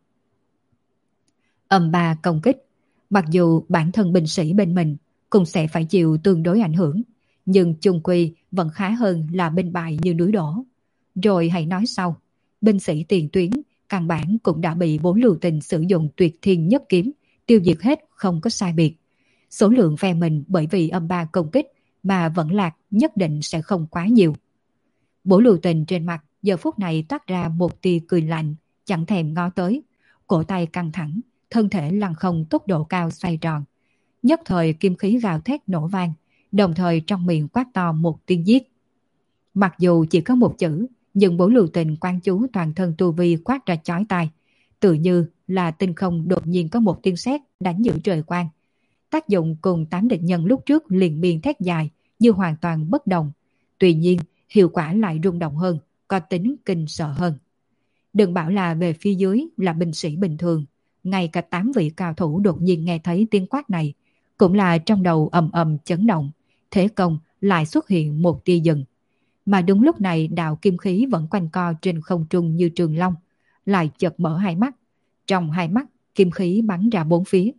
Speaker 1: Âm ba công kích, mặc dù bản thân binh sĩ bên mình cũng sẽ phải chịu tương đối ảnh hưởng, nhưng chung quy vẫn khá hơn là binh bại như núi đổ. Rồi hãy nói sau, binh sĩ tiền tuyến căn bản cũng đã bị Bối Lưu Tình sử dụng tuyệt thiên nhất kiếm tiêu diệt hết, không có sai biệt. Số lượng phe mình bởi vì âm ba công kích mà vẫn lạc nhất định sẽ không quá nhiều. Bối Lưu Tình trên mặt giờ phút này toát ra một tia cười lạnh, chẳng thèm ngó tới, cổ tay căng thẳng, thân thể lăn không tốc độ cao xoay tròn. Nhất thời kim khí gào thét nổ vang, đồng thời trong miệng quát to một tiếng giết. Mặc dù chỉ có một chữ, nhưng Bối Lưu Tình quan chú toàn thân tu vi quát ra chói tai, tự như là tinh không đột nhiên có một tiếng sét đánh giữa trời quang. Tác dụng cùng tám địch nhân lúc trước liền miên thét dài như hoàn toàn bất đồng, tuy nhiên hiệu quả lại rung động hơn, có tính kinh sợ hơn. Đừng bảo là về phía dưới là binh sĩ bình thường, ngay cả tám vị cao thủ đột nhiên nghe thấy tiếng quát này, cũng là trong đầu ầm ầm chấn động, thế công lại xuất hiện một tia dừng. Mà đúng lúc này đạo kim khí vẫn quanh co trên không trung như trường long, lại chợt mở hai mắt, trong hai mắt kim khí bắn ra bốn phía.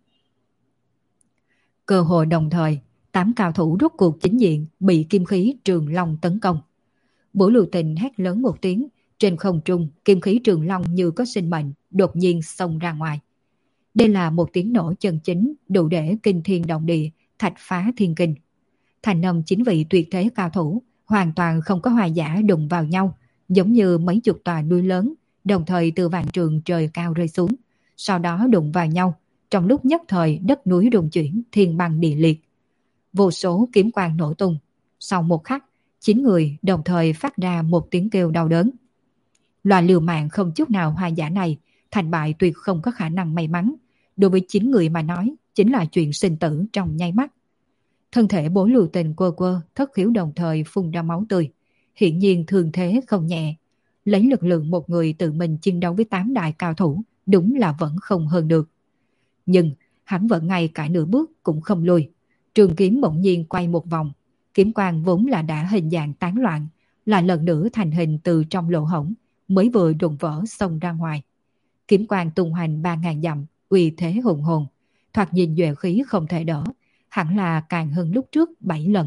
Speaker 1: Cơ hội đồng thời, tám cao thủ rút cuộc chính diện bị kim khí trường long tấn công. Bối Lưu Tình hét lớn một tiếng, trên không trung kim khí trường long như có sinh mệnh đột nhiên xông ra ngoài. Đây là một tiếng nổ chân chính đủ để kinh thiên động địa, thạch phá thiên kinh. Thành âm chính vị tuyệt thế cao thủ hoàn toàn không có hòa giả đụng vào nhau, giống như mấy chục tòa núi lớn đồng thời từ vạn trường trời cao rơi xuống, sau đó đụng vào nhau. Trong lúc nhất thời đất núi rung chuyển, thiên băng địa liệt. Vô số kiếm quang nổ tung. Sau một khắc, chín người đồng thời phát ra một tiếng kêu đau đớn. Loại liều mạng không chút nào hoa giả này, thành bại tuyệt không có khả năng may mắn. Đối với chín người mà nói, chính là chuyện sinh tử trong nháy mắt. Thân thể Bố Lưu Tình quơ quơ, thất khiếu đồng thời phun ra máu tươi. Hiển nhiên thương thế không nhẹ. Lấy lực lượng một người tự mình chiến đấu với tám đại cao thủ, đúng là vẫn không hơn được. Nhưng hắn vẫn ngay cả nửa bước cũng không lùi. Trường kiếm bỗng nhiên quay một vòng. Kiếm quang vốn là đã hình dạng tán loạn, lại lần nữa thành hình từ trong lỗ hổng, mới vừa đụng vỡ xông ra ngoài. Kiếm quang tung hoành ba ngàn dặm, uy thế hùng hồn, thoạt nhìn nhuệ khí không thể đỡ, hẳn là càng hơn lúc trước bảy lần.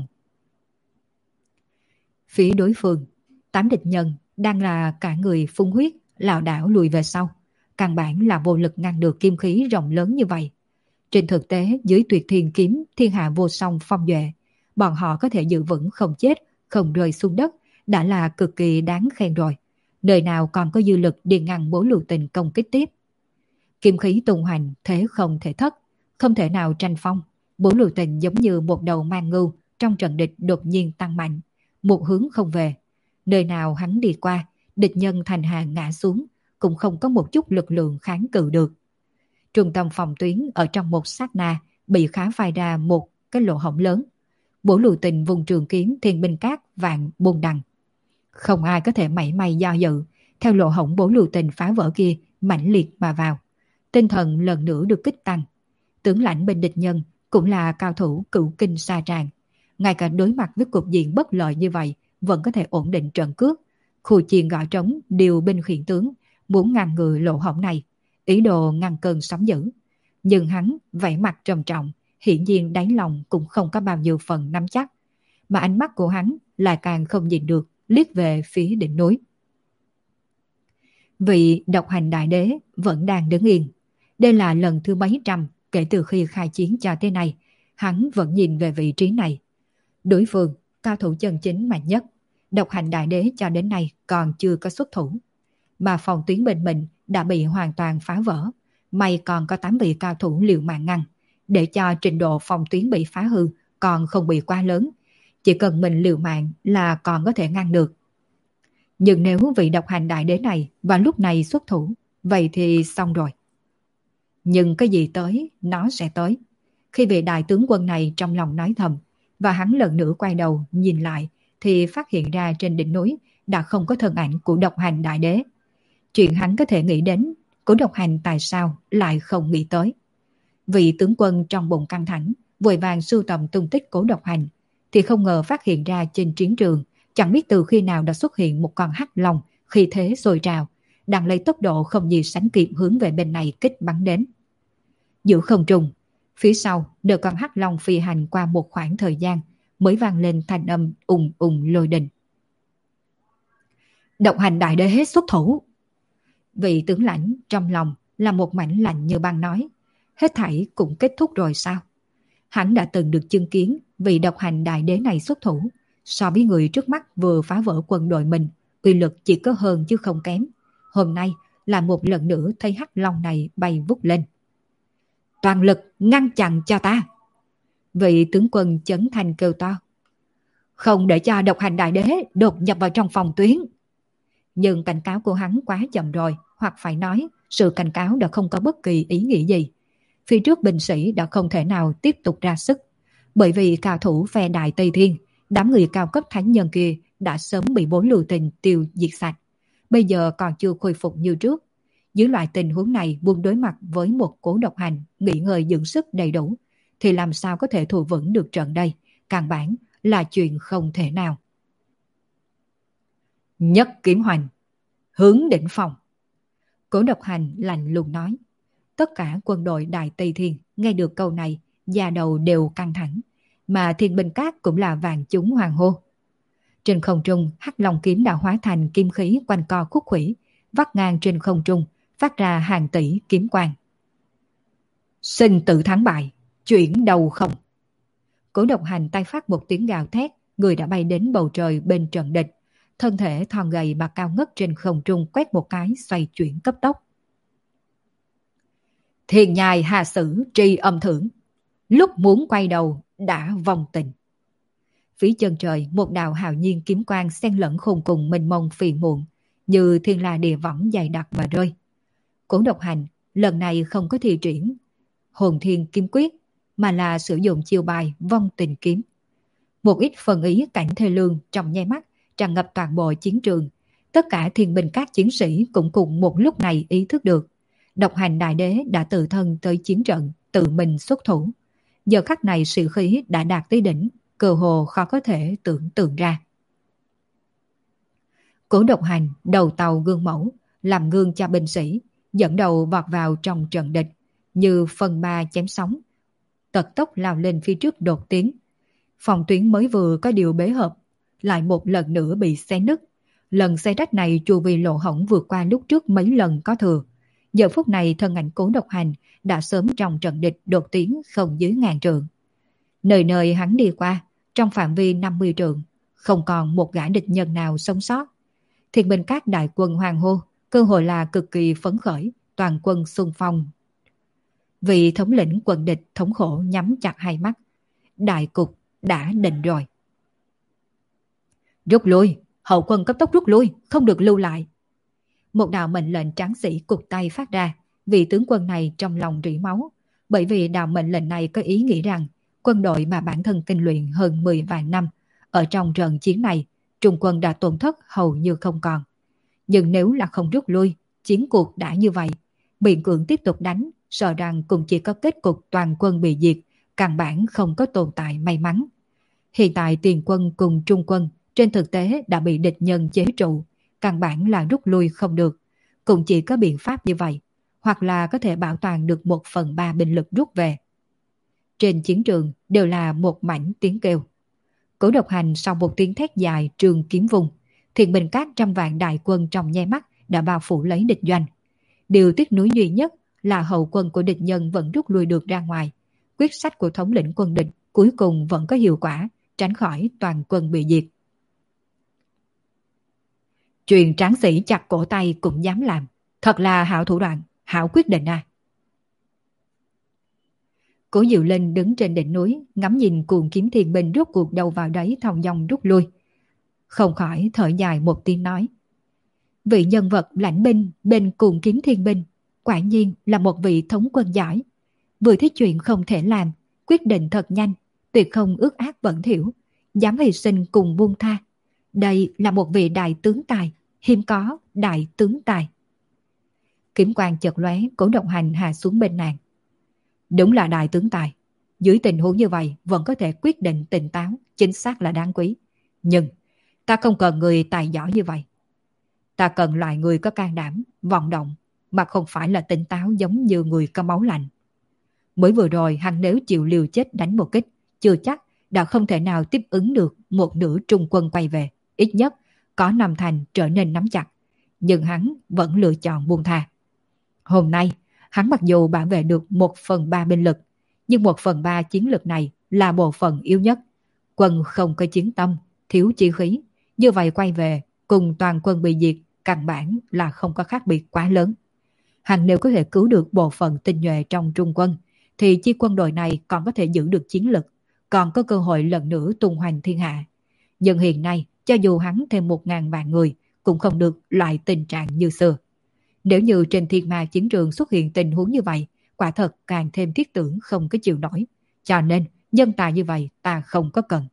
Speaker 1: Phía đối phương, tám địch nhân đang là cả người phun huyết, lảo đảo lùi về sau, căn bản là vô lực ngăn được kim khí rộng lớn như vậy. Trên thực tế, dưới tuyệt thiên kiếm thiên hạ vô song phong duệ, bọn họ có thể giữ vững không chết, không rơi xuống đất, đã là cực kỳ đáng khen rồi. Nơi nào còn có dư lực để ngăn Bố Lưu Tình công kích tiếp. Kim khí tung hoành, thế không thể thất, không thể nào tranh phong. Bố Lưu Tình giống như một đầu mang ngưu trong trận địch đột nhiên tăng mạnh, một hướng không về. Nơi nào hắn đi qua, địch nhân thành hàng ngã xuống, cũng không có một chút lực lượng kháng cự được. Trung tâm phòng tuyến ở trong một sát na bị khá phai ra một cái lỗ hổng lớn. Bố Lưu Tình vùng trường kiếm thiên binh cát vạn buông đằng. Không ai có thể mảy may do dự, theo lỗ hổng Bố Lưu Tình phá vỡ kia mãnh liệt mà vào. Tinh thần lần nữa được kích tăng. Tướng lãnh bên địch nhân cũng là cao thủ cửu kinh sa tràng. Ngay cả đối mặt với cục diện bất lợi như vậy vẫn có thể ổn định trận cước. Khu chiên gõ trống điều binh khiển tướng, muốn ngăn ngừa lỗ hổng này, ý đồ ngăn cơn sóng dữ. Nhưng hắn vẻ mặt trầm trọng, hiển nhiên đáy lòng cũng không có bao nhiêu phần nắm chắc. Mà ánh mắt của hắn lại càng không nhìn được, liếc về phía đỉnh núi. Vị độc hành đại đế vẫn đang đứng yên. Đây là lần thứ mấy trăm kể từ khi khai chiến cho tới nay, hắn vẫn nhìn về vị trí này. Đối phương, cao thủ chân chính mạnh nhất, độc hành đại đế cho đến nay còn chưa có xuất thủ. Mà phòng tuyến bên mình đã bị hoàn toàn phá vỡ, may còn có tám vị cao thủ liều mạng ngăn, để cho trình độ phòng tuyến bị phá hư còn không bị quá lớn. Chỉ cần mình liều mạng là còn có thể ngăn được. Nhưng nếu vị độc hành đại đế này vào lúc này xuất thủ, vậy thì xong rồi. Nhưng cái gì tới, nó sẽ tới. Khi vị đại tướng quân này trong lòng nói thầm, và hắn lần nữa quay đầu nhìn lại, thì phát hiện ra trên đỉnh núi đã không có thân ảnh của độc hành đại đế. Chuyện hắn có thể nghĩ đến, của độc hành tại sao lại không nghĩ tới. Vị tướng quân trong bụng căng thẳng, vội vàng sưu tầm tung tích của độc hành, thì không ngờ phát hiện ra trên chiến trường, chẳng biết từ khi nào đã xuất hiện một con hắc long khi thế sôi trào, đang lấy tốc độ không gì sánh kịp hướng về bên này kích bắn đến. Giữa không trung, phía sau đợi con hắc long phi hành qua một khoảng thời gian mới vang lên thanh âm ùng ùng lôi đình. Độc hành đại đế hết xuất thủ. Vị tướng lãnh trong lòng là một mảnh lạnh như băng nói, hết thảy cũng kết thúc rồi sao? Hắn đã từng được chứng kiến vị độc hành đại đế này xuất thủ, so với người trước mắt vừa phá vỡ quân đội mình, uy lực chỉ có hơn chứ không kém. Hôm nay là một lần nữa thấy hắc long này bay vút lên. Toàn lực ngăn chặn cho ta. Vị tướng quân chấn thành kêu to. Không để cho độc hành đại đế đột nhập vào trong phòng tuyến. Nhưng cảnh cáo của hắn quá chậm rồi, hoặc phải nói sự cảnh cáo đã không có bất kỳ ý nghĩa gì. Phía trước binh sĩ đã không thể nào tiếp tục ra sức, bởi vì cao thủ phe Đại Tây Thiên, đám người cao cấp thánh nhân kia đã sớm bị Bố Lưu Tình tiêu diệt sạch, bây giờ còn chưa khôi phục như trước. Dưới loại tình huống này, buông đối mặt với một cố độc hành nghỉ ngơi dưỡng sức đầy đủ, thì làm sao có thể thù vững được trận đây? Căn bản là chuyện không thể nào. Nhất kiếm hoành, hướng đỉnh phòng. Cố độc hành lạnh lùng nói. Tất cả quân đội Đại Tây Thiên nghe được câu này, da đầu đều căng thẳng, mà thiên binh cát cũng là vàng chúng hoàng hô. Trên không trung, hắc long kiếm đã hóa thành kim khí quanh co khúc khuỷu, vắt ngang trên không trung, phát ra hàng tỷ kiếm quang. Sinh tử thắng bại, chuyển đầu không. Cố độc hành tay phát một tiếng gào thét, người đã bay đến bầu trời bên trận địch, thân thể thon gầy mà cao ngất trên không trung quét một cái xoay chuyển cấp tốc. Thiên nhai hà sử tri âm thưởng, lúc muốn quay đầu đã vong tình. Phía chân trời một đạo hào nhiên kiếm quang xen lẫn khôn cùng mênh mông phiền muộn, như thiên la địa võng dày đặc mà rơi. Cố Độc Hành lần này không có thi triển hồn thiên kiếm quyết, mà là sử dụng chiêu bài vong tình kiếm. Một ít phần ý cảnh thê lương trong nháy mắt tràn ngập toàn bộ chiến trường. Tất cả thiên binh các chiến sĩ cũng cùng một lúc này ý thức được Độc Hành đại đế đã tự thân tới chiến trận, tự mình xuất thủ. Giờ khắc này sĩ khí đã đạt tới đỉnh, cơ hồ khó có thể tưởng tượng ra. Cố Độc Hành đầu tàu gương mẫu, làm gương cho binh sĩ, dẫn đầu vọt vào trong trận địch, như phần ba chém sóng, tật tốc lao lên phía trước đột tiến. Phòng tuyến mới vừa có điều bế hợp, lại một lần nữa bị xé nứt. Lần xé rách này chu vi lỗ hổng vượt qua lúc trước mấy lần có thừa. Giờ phút này thân ảnh Cố Độc Hành đã sớm trong trận địch đột tiến không dưới ngàn trượng. Nơi nơi hắn đi qua, trong phạm vi năm mươi trượng, không còn một gã địch nhân nào sống sót. Thiên binh các đại quân hoàng hô, cơ hội là cực kỳ phấn khởi, toàn quân xung phong. Vị thống lĩnh quân địch thống khổ nhắm chặt hai mắt. Đại cục đã định rồi. Rút lui, hậu quân cấp tốc rút lui, không được lưu lại. Một đạo mệnh lệnh tráng sĩ cụt tay phát ra, vị tướng quân này trong lòng rỉ máu, bởi vì đạo mệnh lệnh này có ý nghĩ rằng quân đội mà bản thân tinh luyện hơn mười vạn năm, ở trong trận chiến này, Trung quân đã tổn thất hầu như không còn. Nhưng nếu là không rút lui, chiến cuộc đã như vậy, biện cưỡng tiếp tục đánh, sợ rằng cũng chỉ có kết cục toàn quân bị diệt, căn bản không có tồn tại may mắn. Hiện tại tiền quân cùng Trung quân trên thực tế đã bị địch nhân chế trụ, căn bản là rút lui không được, cũng chỉ có biện pháp như vậy, hoặc là có thể bảo toàn được một phần ba binh lực rút về. Trên chiến trường đều là một mảnh tiếng kêu. Cố Độc Hành sau một tiếng thét dài trường kiếm vùng, thiên binh các trăm vạn đại quân trong nháy mắt đã bao phủ lấy địch doanh. Điều tiếc nuối duy nhất là hậu quân của địch nhân vẫn rút lui được ra ngoài. Quyết sách của thống lĩnh quân địch cuối cùng vẫn có hiệu quả, tránh khỏi toàn quân bị diệt. Truyền tráng sĩ chặt cổ tay cũng dám làm, thật là hảo thủ đoạn, hảo quyết định à. Cố Diệu Linh đứng trên đỉnh núi, ngắm nhìn cuồng kiếm thiên binh rút cuộc đầu vào đấy thong dong rút lui. Không khỏi thở dài một tiếng nói. Vị nhân vật lãnh binh bên cuồng kiếm thiên binh, quả nhiên là một vị thống quân giỏi. Vừa thấy chuyện không thể làm, quyết định thật nhanh, tuyệt không ước ác bẩn thỉu, dám hy sinh cùng buông tha. Đây là một vị đại tướng tài, hiếm có đại tướng tài. Kiếm quang chợt lóe, Cố Độc Hành hạ xuống bên nàng. Đúng là đại tướng tài, dưới tình huống như vậy vẫn có thể quyết định tỉnh táo, chính xác là đáng quý. Nhưng ta không cần người tài giỏi như vậy. Ta cần loại người có can đảm, vọng động, mà không phải là tỉnh táo giống như người có máu lạnh. Mới vừa rồi hắn nếu chịu liều chết đánh một kích, chưa chắc đã không thể nào tiếp ứng được một nửa Trung quân quay về. Ít nhất có năm thành trở nên nắm chặt, nhưng hắn vẫn lựa chọn buông tha. Hôm nay hắn mặc dù bảo vệ được một phần ba binh lực, nhưng một phần ba chiến lực này là bộ phận yếu nhất. Quân không có chiến tâm, thiếu chi khí, như vậy quay về cùng toàn quân bị diệt, căn bản là không có khác biệt quá lớn. Hắn nếu có thể cứu được bộ phận tinh nhuệ trong Trung quân, thì chi quân đội này còn có thể giữ được chiến lực, còn có cơ hội lần nữa tung hoành thiên hạ. Nhưng hiện nay, cho dù hắn thêm một ngàn vạn người, cũng không được lại tình trạng như xưa. Nếu như trên thiên ma chiến trường xuất hiện tình huống như vậy, quả thật càng thêm thiết tưởng không có chịu nổi. Cho nên, nhân tài như vậy ta không có cần.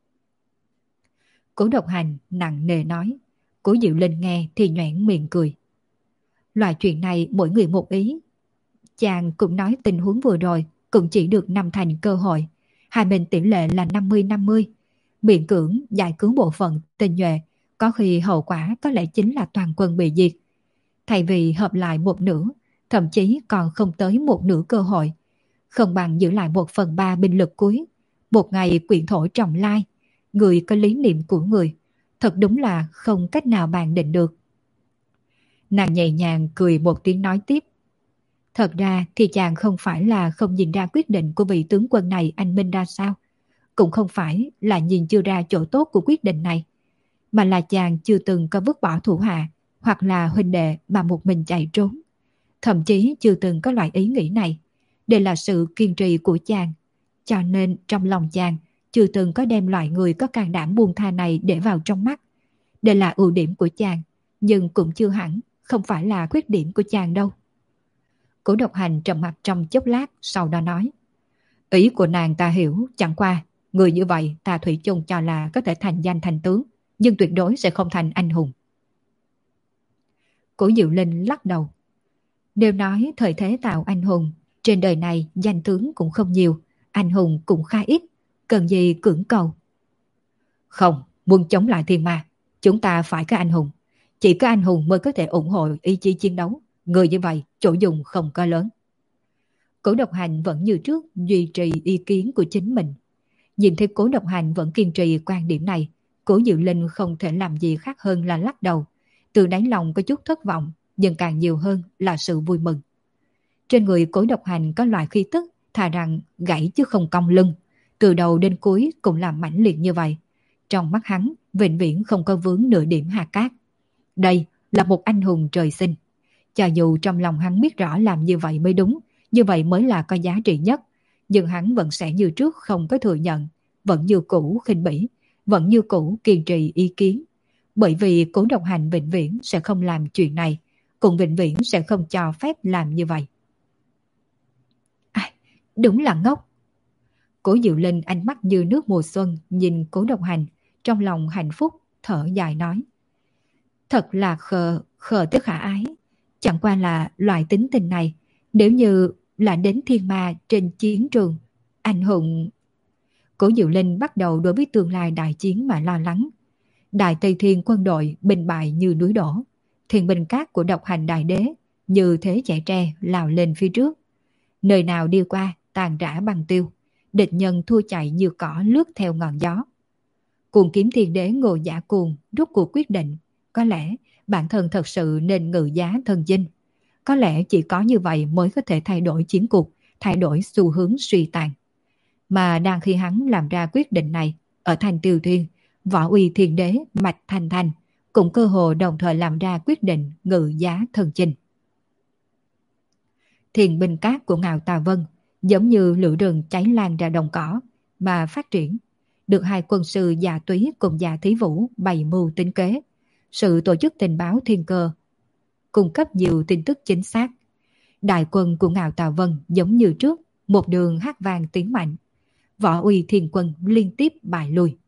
Speaker 1: Cố Độc Hành nặng nề nói. Cố Diệu Linh nghe thì nhoẻn miệng cười. Loại chuyện này mỗi người một ý. Chàng cũng nói tình huống vừa rồi cũng chỉ được năm thành cơ hội. Hai bên tỷ lệ là năm mươi năm mươi. Miễn cưỡng giải cứu bộ phận tinh nhuệ, có khi hậu quả có lẽ chính là toàn quân bị diệt. Thay vì hợp lại một nửa, thậm chí còn không tới một nửa cơ hội, không bằng giữ lại một phần ba binh lực cuối. Một ngày quyển thổ trọng lai, người có lý niệm của người, thật đúng là không cách nào bàn định được. Nàng nhẹ nhàng cười một tiếng nói tiếp. Thật ra thì chàng không phải là không nhìn ra quyết định của vị tướng quân này anh minh ra sao, cũng không phải là nhìn chưa ra chỗ tốt của quyết định này, mà là chàng chưa từng có vứt bỏ thủ hạ hoặc là huynh đệ mà một mình chạy trốn. Thậm chí chưa từng có loại ý nghĩ này. Đây là sự kiên trì của chàng. Cho nên trong lòng chàng chưa từng có đem loại người có can đảm buông tha này để vào trong mắt. Đây là ưu điểm của chàng, nhưng cũng chưa hẳn không phải là khuyết điểm của chàng đâu. Cố Độc Hành trầm mặt trong chốc lát, sau đó nói: Ý của nàng ta hiểu, chẳng qua người như vậy ta thủy chung cho là có thể thành danh thành tướng, nhưng tuyệt đối sẽ không thành anh hùng. Cố Diệu Linh lắc đầu. Nếu nói thời thế tạo anh hùng, trên đời này danh tướng cũng không nhiều, anh hùng cũng khá ít, cần gì cưỡng cầu. Không, muốn chống lại thiên ma, chúng ta phải có anh hùng. Chỉ có anh hùng mới có thể ủng hộ ý chí chiến đấu. Người như vậy, chỗ dùng không có lớn. Cố Độc Hành vẫn như trước duy trì ý kiến của chính mình. Nhìn thấy Cố Độc Hành vẫn kiên trì quan điểm này, Cố Diệu Linh không thể làm gì khác hơn là lắc đầu. Từ đáy lòng có chút thất vọng, nhưng càng nhiều hơn là sự vui mừng. Trên người Cố Độc Hành có loại khí tức thà rằng gãy chứ không cong lưng. Từ đầu đến cuối cũng làm mãnh liệt như vậy. Trong mắt hắn, vĩnh viễn không có vướng nửa điểm hà cát. Đây là một anh hùng trời sinh. Cho dù trong lòng hắn biết rõ làm như vậy mới đúng, như vậy mới là có giá trị nhất, nhưng hắn vẫn sẽ như trước không có thừa nhận, vẫn như cũ khinh bỉ, vẫn như cũ kiên trì ý kiến. Bởi vì Cố Độc Hành vĩnh viễn sẽ không làm chuyện này, cũng vĩnh viễn sẽ không cho phép làm như vậy. À, đúng là ngốc. Cố Diệu Linh ánh mắt như nước mùa xuân nhìn Cố Độc Hành, trong lòng hạnh phúc, thở dài nói. Thật là khờ, khờ tức khả ái. Chẳng qua là loại tính tình này, nếu như là đến thiên ma trên chiến trường, anh hùng... Cố Diệu Linh bắt đầu đối với tương lai đại chiến mà lo lắng. Đại Tây Thiên quân đội bình bại như núi đổ, thiên binh cát của Độc Hành đại đế như thế chạy tre lao lên phía trước. Nơi nào đi qua tàn rã bằng tiêu, địch nhân thua chạy như cỏ lướt theo ngọn gió. Cuồng Kiếm Thiên Đế Ngô Giả Cuồng rút cuộc quyết định, có lẽ bản thân thật sự nên ngự giá thân chinh. Có lẽ chỉ có như vậy mới có thể thay đổi chiến cuộc, thay đổi xu hướng suy tàn. Mà đang khi hắn làm ra quyết định này, ở Thanh Tiêu Thiên, Võ Uy Thiên Đế Mạch Thanh Thanh cũng cơ hồ đồng thời làm ra quyết định ngự giá thân chinh. Thiền binh cát của Ngạo Tà Vân giống như lửa rừng cháy lan ra đồng cỏ mà phát triển, được hai quân sư Dạ Túy cùng Dạ Thí Vũ bày mưu tính kế. Sự tổ chức tình báo thiên cơ cung cấp nhiều tin tức chính xác. Đại quân của Ngạo Tà Vân giống như trước, một đường hát vang tiếng mạnh. Võ Uy Thiên quân liên tiếp bại lui.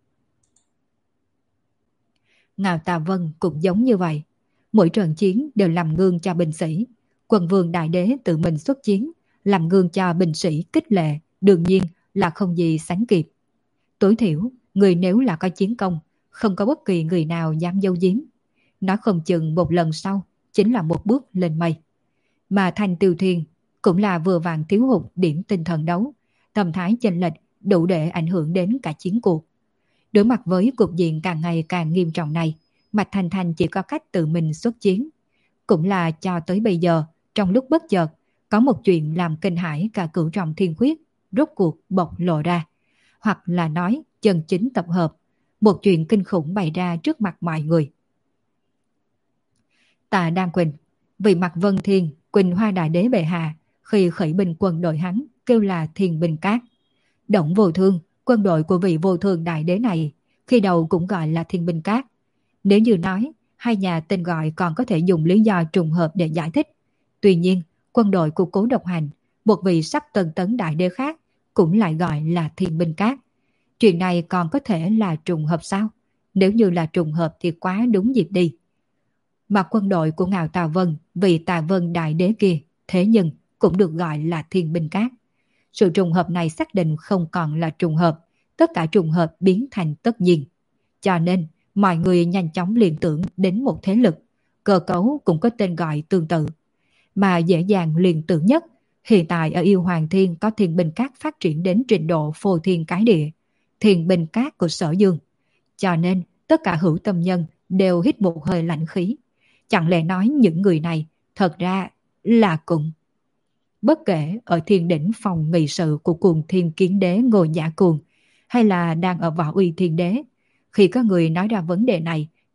Speaker 1: Ngạo Tà Vân cũng giống như vậy. Mỗi trận chiến đều làm gương cho binh sĩ. Quần vương đại đế tự mình xuất chiến, làm gương cho binh sĩ khích lệ, đương nhiên là không gì sánh kịp. Tối thiểu, người nếu là có chiến công, không có bất kỳ người nào dám giấu giếm. Nói không chừng một lần sau chính là một bước lên mây. Mà Thanh Tiêu Thiên cũng là vừa vàng thiếu hụt điểm tinh thần đấu, tâm thái chênh lệch đủ để ảnh hưởng đến cả chiến cuộc. Đối mặt với cục diện càng ngày càng nghiêm trọng này, Mạch Thanh Thanh chỉ có cách tự mình xuất chiến. Cũng là cho tới bây giờ, trong lúc bất chợt, có một chuyện làm kinh hãi cả cửu trọng thiên khuyết, rốt cuộc bộc lộ ra. Hoặc là nói chân chính tập hợp, một chuyện kinh khủng bày ra trước mặt mọi người. Tạ Đan Quỳnh, vì Mạc Vân Thiên, Quỳnh Hoa Đại Đế bệ hạ, khi khởi binh quân đội hắn kêu là Thiên binh cát. Động Vô Thương, quân đội của vị Vô Thương Đại Đế này, khi đầu cũng gọi là Thiên binh cát. Nếu như nói, hai nhà tên gọi còn có thể dùng lý do trùng hợp để giải thích. Tuy nhiên, quân đội của Cố Độc Hành, một vị sắp tân tấn đại đế khác, cũng lại gọi là Thiên binh cát. Chuyện này còn có thể là trùng hợp sao? Nếu như là trùng hợp thì quá đúng dịp đi. Mà quân đội của Ngạo Tà Vân, vì Tà Vân đại đế kia, thế nhưng cũng được gọi là Thiên binh cát. Sự trùng hợp này xác định không còn là trùng hợp, tất cả trùng hợp biến thành tất nhiên. Cho nên, mọi người nhanh chóng liên tưởng đến một thế lực, cơ cấu cũng có tên gọi tương tự. Mà dễ dàng liên tưởng nhất, hiện tại ở Yêu Hoàng Thiên có Thiên binh cát phát triển đến trình độ phô thiên cái địa, Thiên binh cát của Sở Dương. Cho nên, tất cả hữu tâm nhân đều hít một hơi lạnh khí. Chẳng lẽ nói những người này thật ra là cùng. Bất kể ở thiên đỉnh phòng nghị sự của Cuồng Thiên Kiến Đế Ngô Giả Cuồng, hay là đang ở Võ Uy Thiên Đế, khi có người nói ra vấn đề này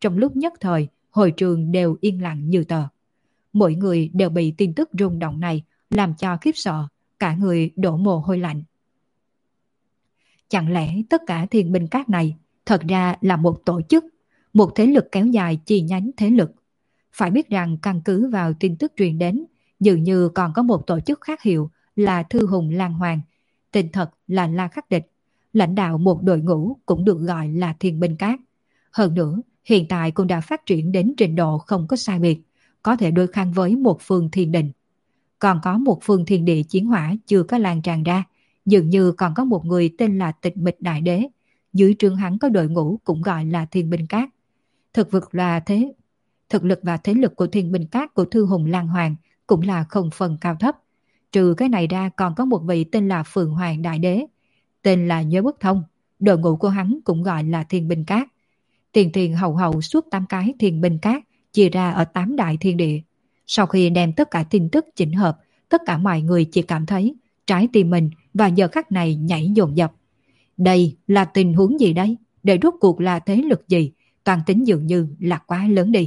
Speaker 1: trong lúc nhất thời, hội trường đều yên lặng như tờ. Mỗi người đều bị tin tức rung động này làm cho khiếp sợ, cả người đổ mồ hôi lạnh. Chẳng lẽ tất cả thiên binh các này thật ra là một tổ chức, một thế lực kéo dài chi nhánh thế lực? Phải biết rằng căn cứ vào tin tức truyền đến, dường như còn có một tổ chức khác hiệu là Thư Hùng Lan Hoàng, tên thật là La Khắc Địch. Lãnh đạo một đội ngũ cũng được gọi là thiên binh các. Hơn nữa, hiện tại cũng đã phát triển đến trình độ không có sai biệt, có thể đối kháng với một phương thiên đình. Còn có một phương thiên địa chiến hỏa chưa có lan tràn ra, dường như còn có một người tên là Tịch Mịch Đại Đế, dưới trướng hắn có đội ngũ cũng gọi là thiên binh các. Thực lực là thế, thực lực và thế lực của thiên binh các của Thư Hùng Lan Hoàng cũng là không phần cao thấp. Trừ cái này ra còn có một vị tên là Phượng Hoàng Đại Đế, tên là Nhớ Bất Thông, đội ngũ của hắn cũng gọi là thiên binh các. Tiền tiền hậu hậu suốt tám cái thiên binh các chia ra ở tám đại thiên địa. Sau khi đem tất cả tin tức chỉnh hợp, tất cả mọi người chỉ cảm thấy trái tim mình và giờ khắc này nhảy dồn dập. Đây là tình huống gì đây? Để rốt cuộc là thế lực gì? Toàn tính dường như là quá lớn đi.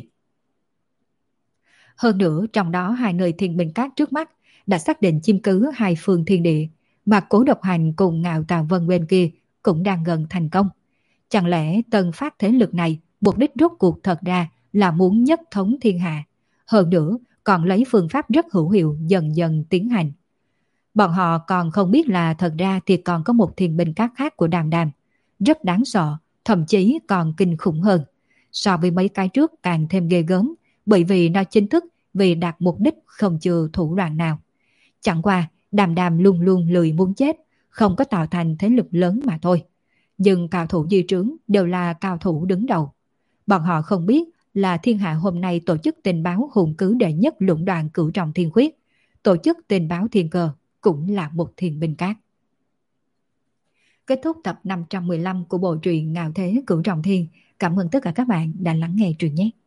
Speaker 1: Hơn nữa trong đó hai nơi thiên binh các trước mắt đã xác định chiếm cứ hai phương thiên địa, mà Cố Độc Hành cùng Ngạo Tào Vân bên kia cũng đang gần thành công. Chẳng lẽ tân phát thế lực này mục đích rốt cuộc thật ra là muốn nhất thống thiên hạ, hơn nữa còn lấy phương pháp rất hữu hiệu dần dần tiến hành. Bọn họ còn không biết là thật ra thì còn có một thiên binh các khác của Đàm Đàm, rất đáng sợ, thậm chí còn kinh khủng hơn. So với mấy cái trước càng thêm ghê gớm, bởi vì nó chính thức vì đạt mục đích không chừa thủ đoạn nào. Chẳng qua Đàm Đàm luôn luôn lười muốn chết, không có tạo thành thế lực lớn mà thôi. Nhưng cao thủ di trướng đều là cao thủ đứng đầu. Bọn họ không biết là thiên hạ hôm nay tổ chức tình báo hùng cứ đệ nhất lũng đoạn Cửu Trọng Thiên Khuyết, tổ chức tình báo thiên cơ cũng là một thiên binh các. Kết thúc tập năm trăm mười lăm của bộ truyện Ngạo Thế Cửu Trọng Thiên. Cảm ơn tất cả các bạn đã lắng nghe truyện nhé.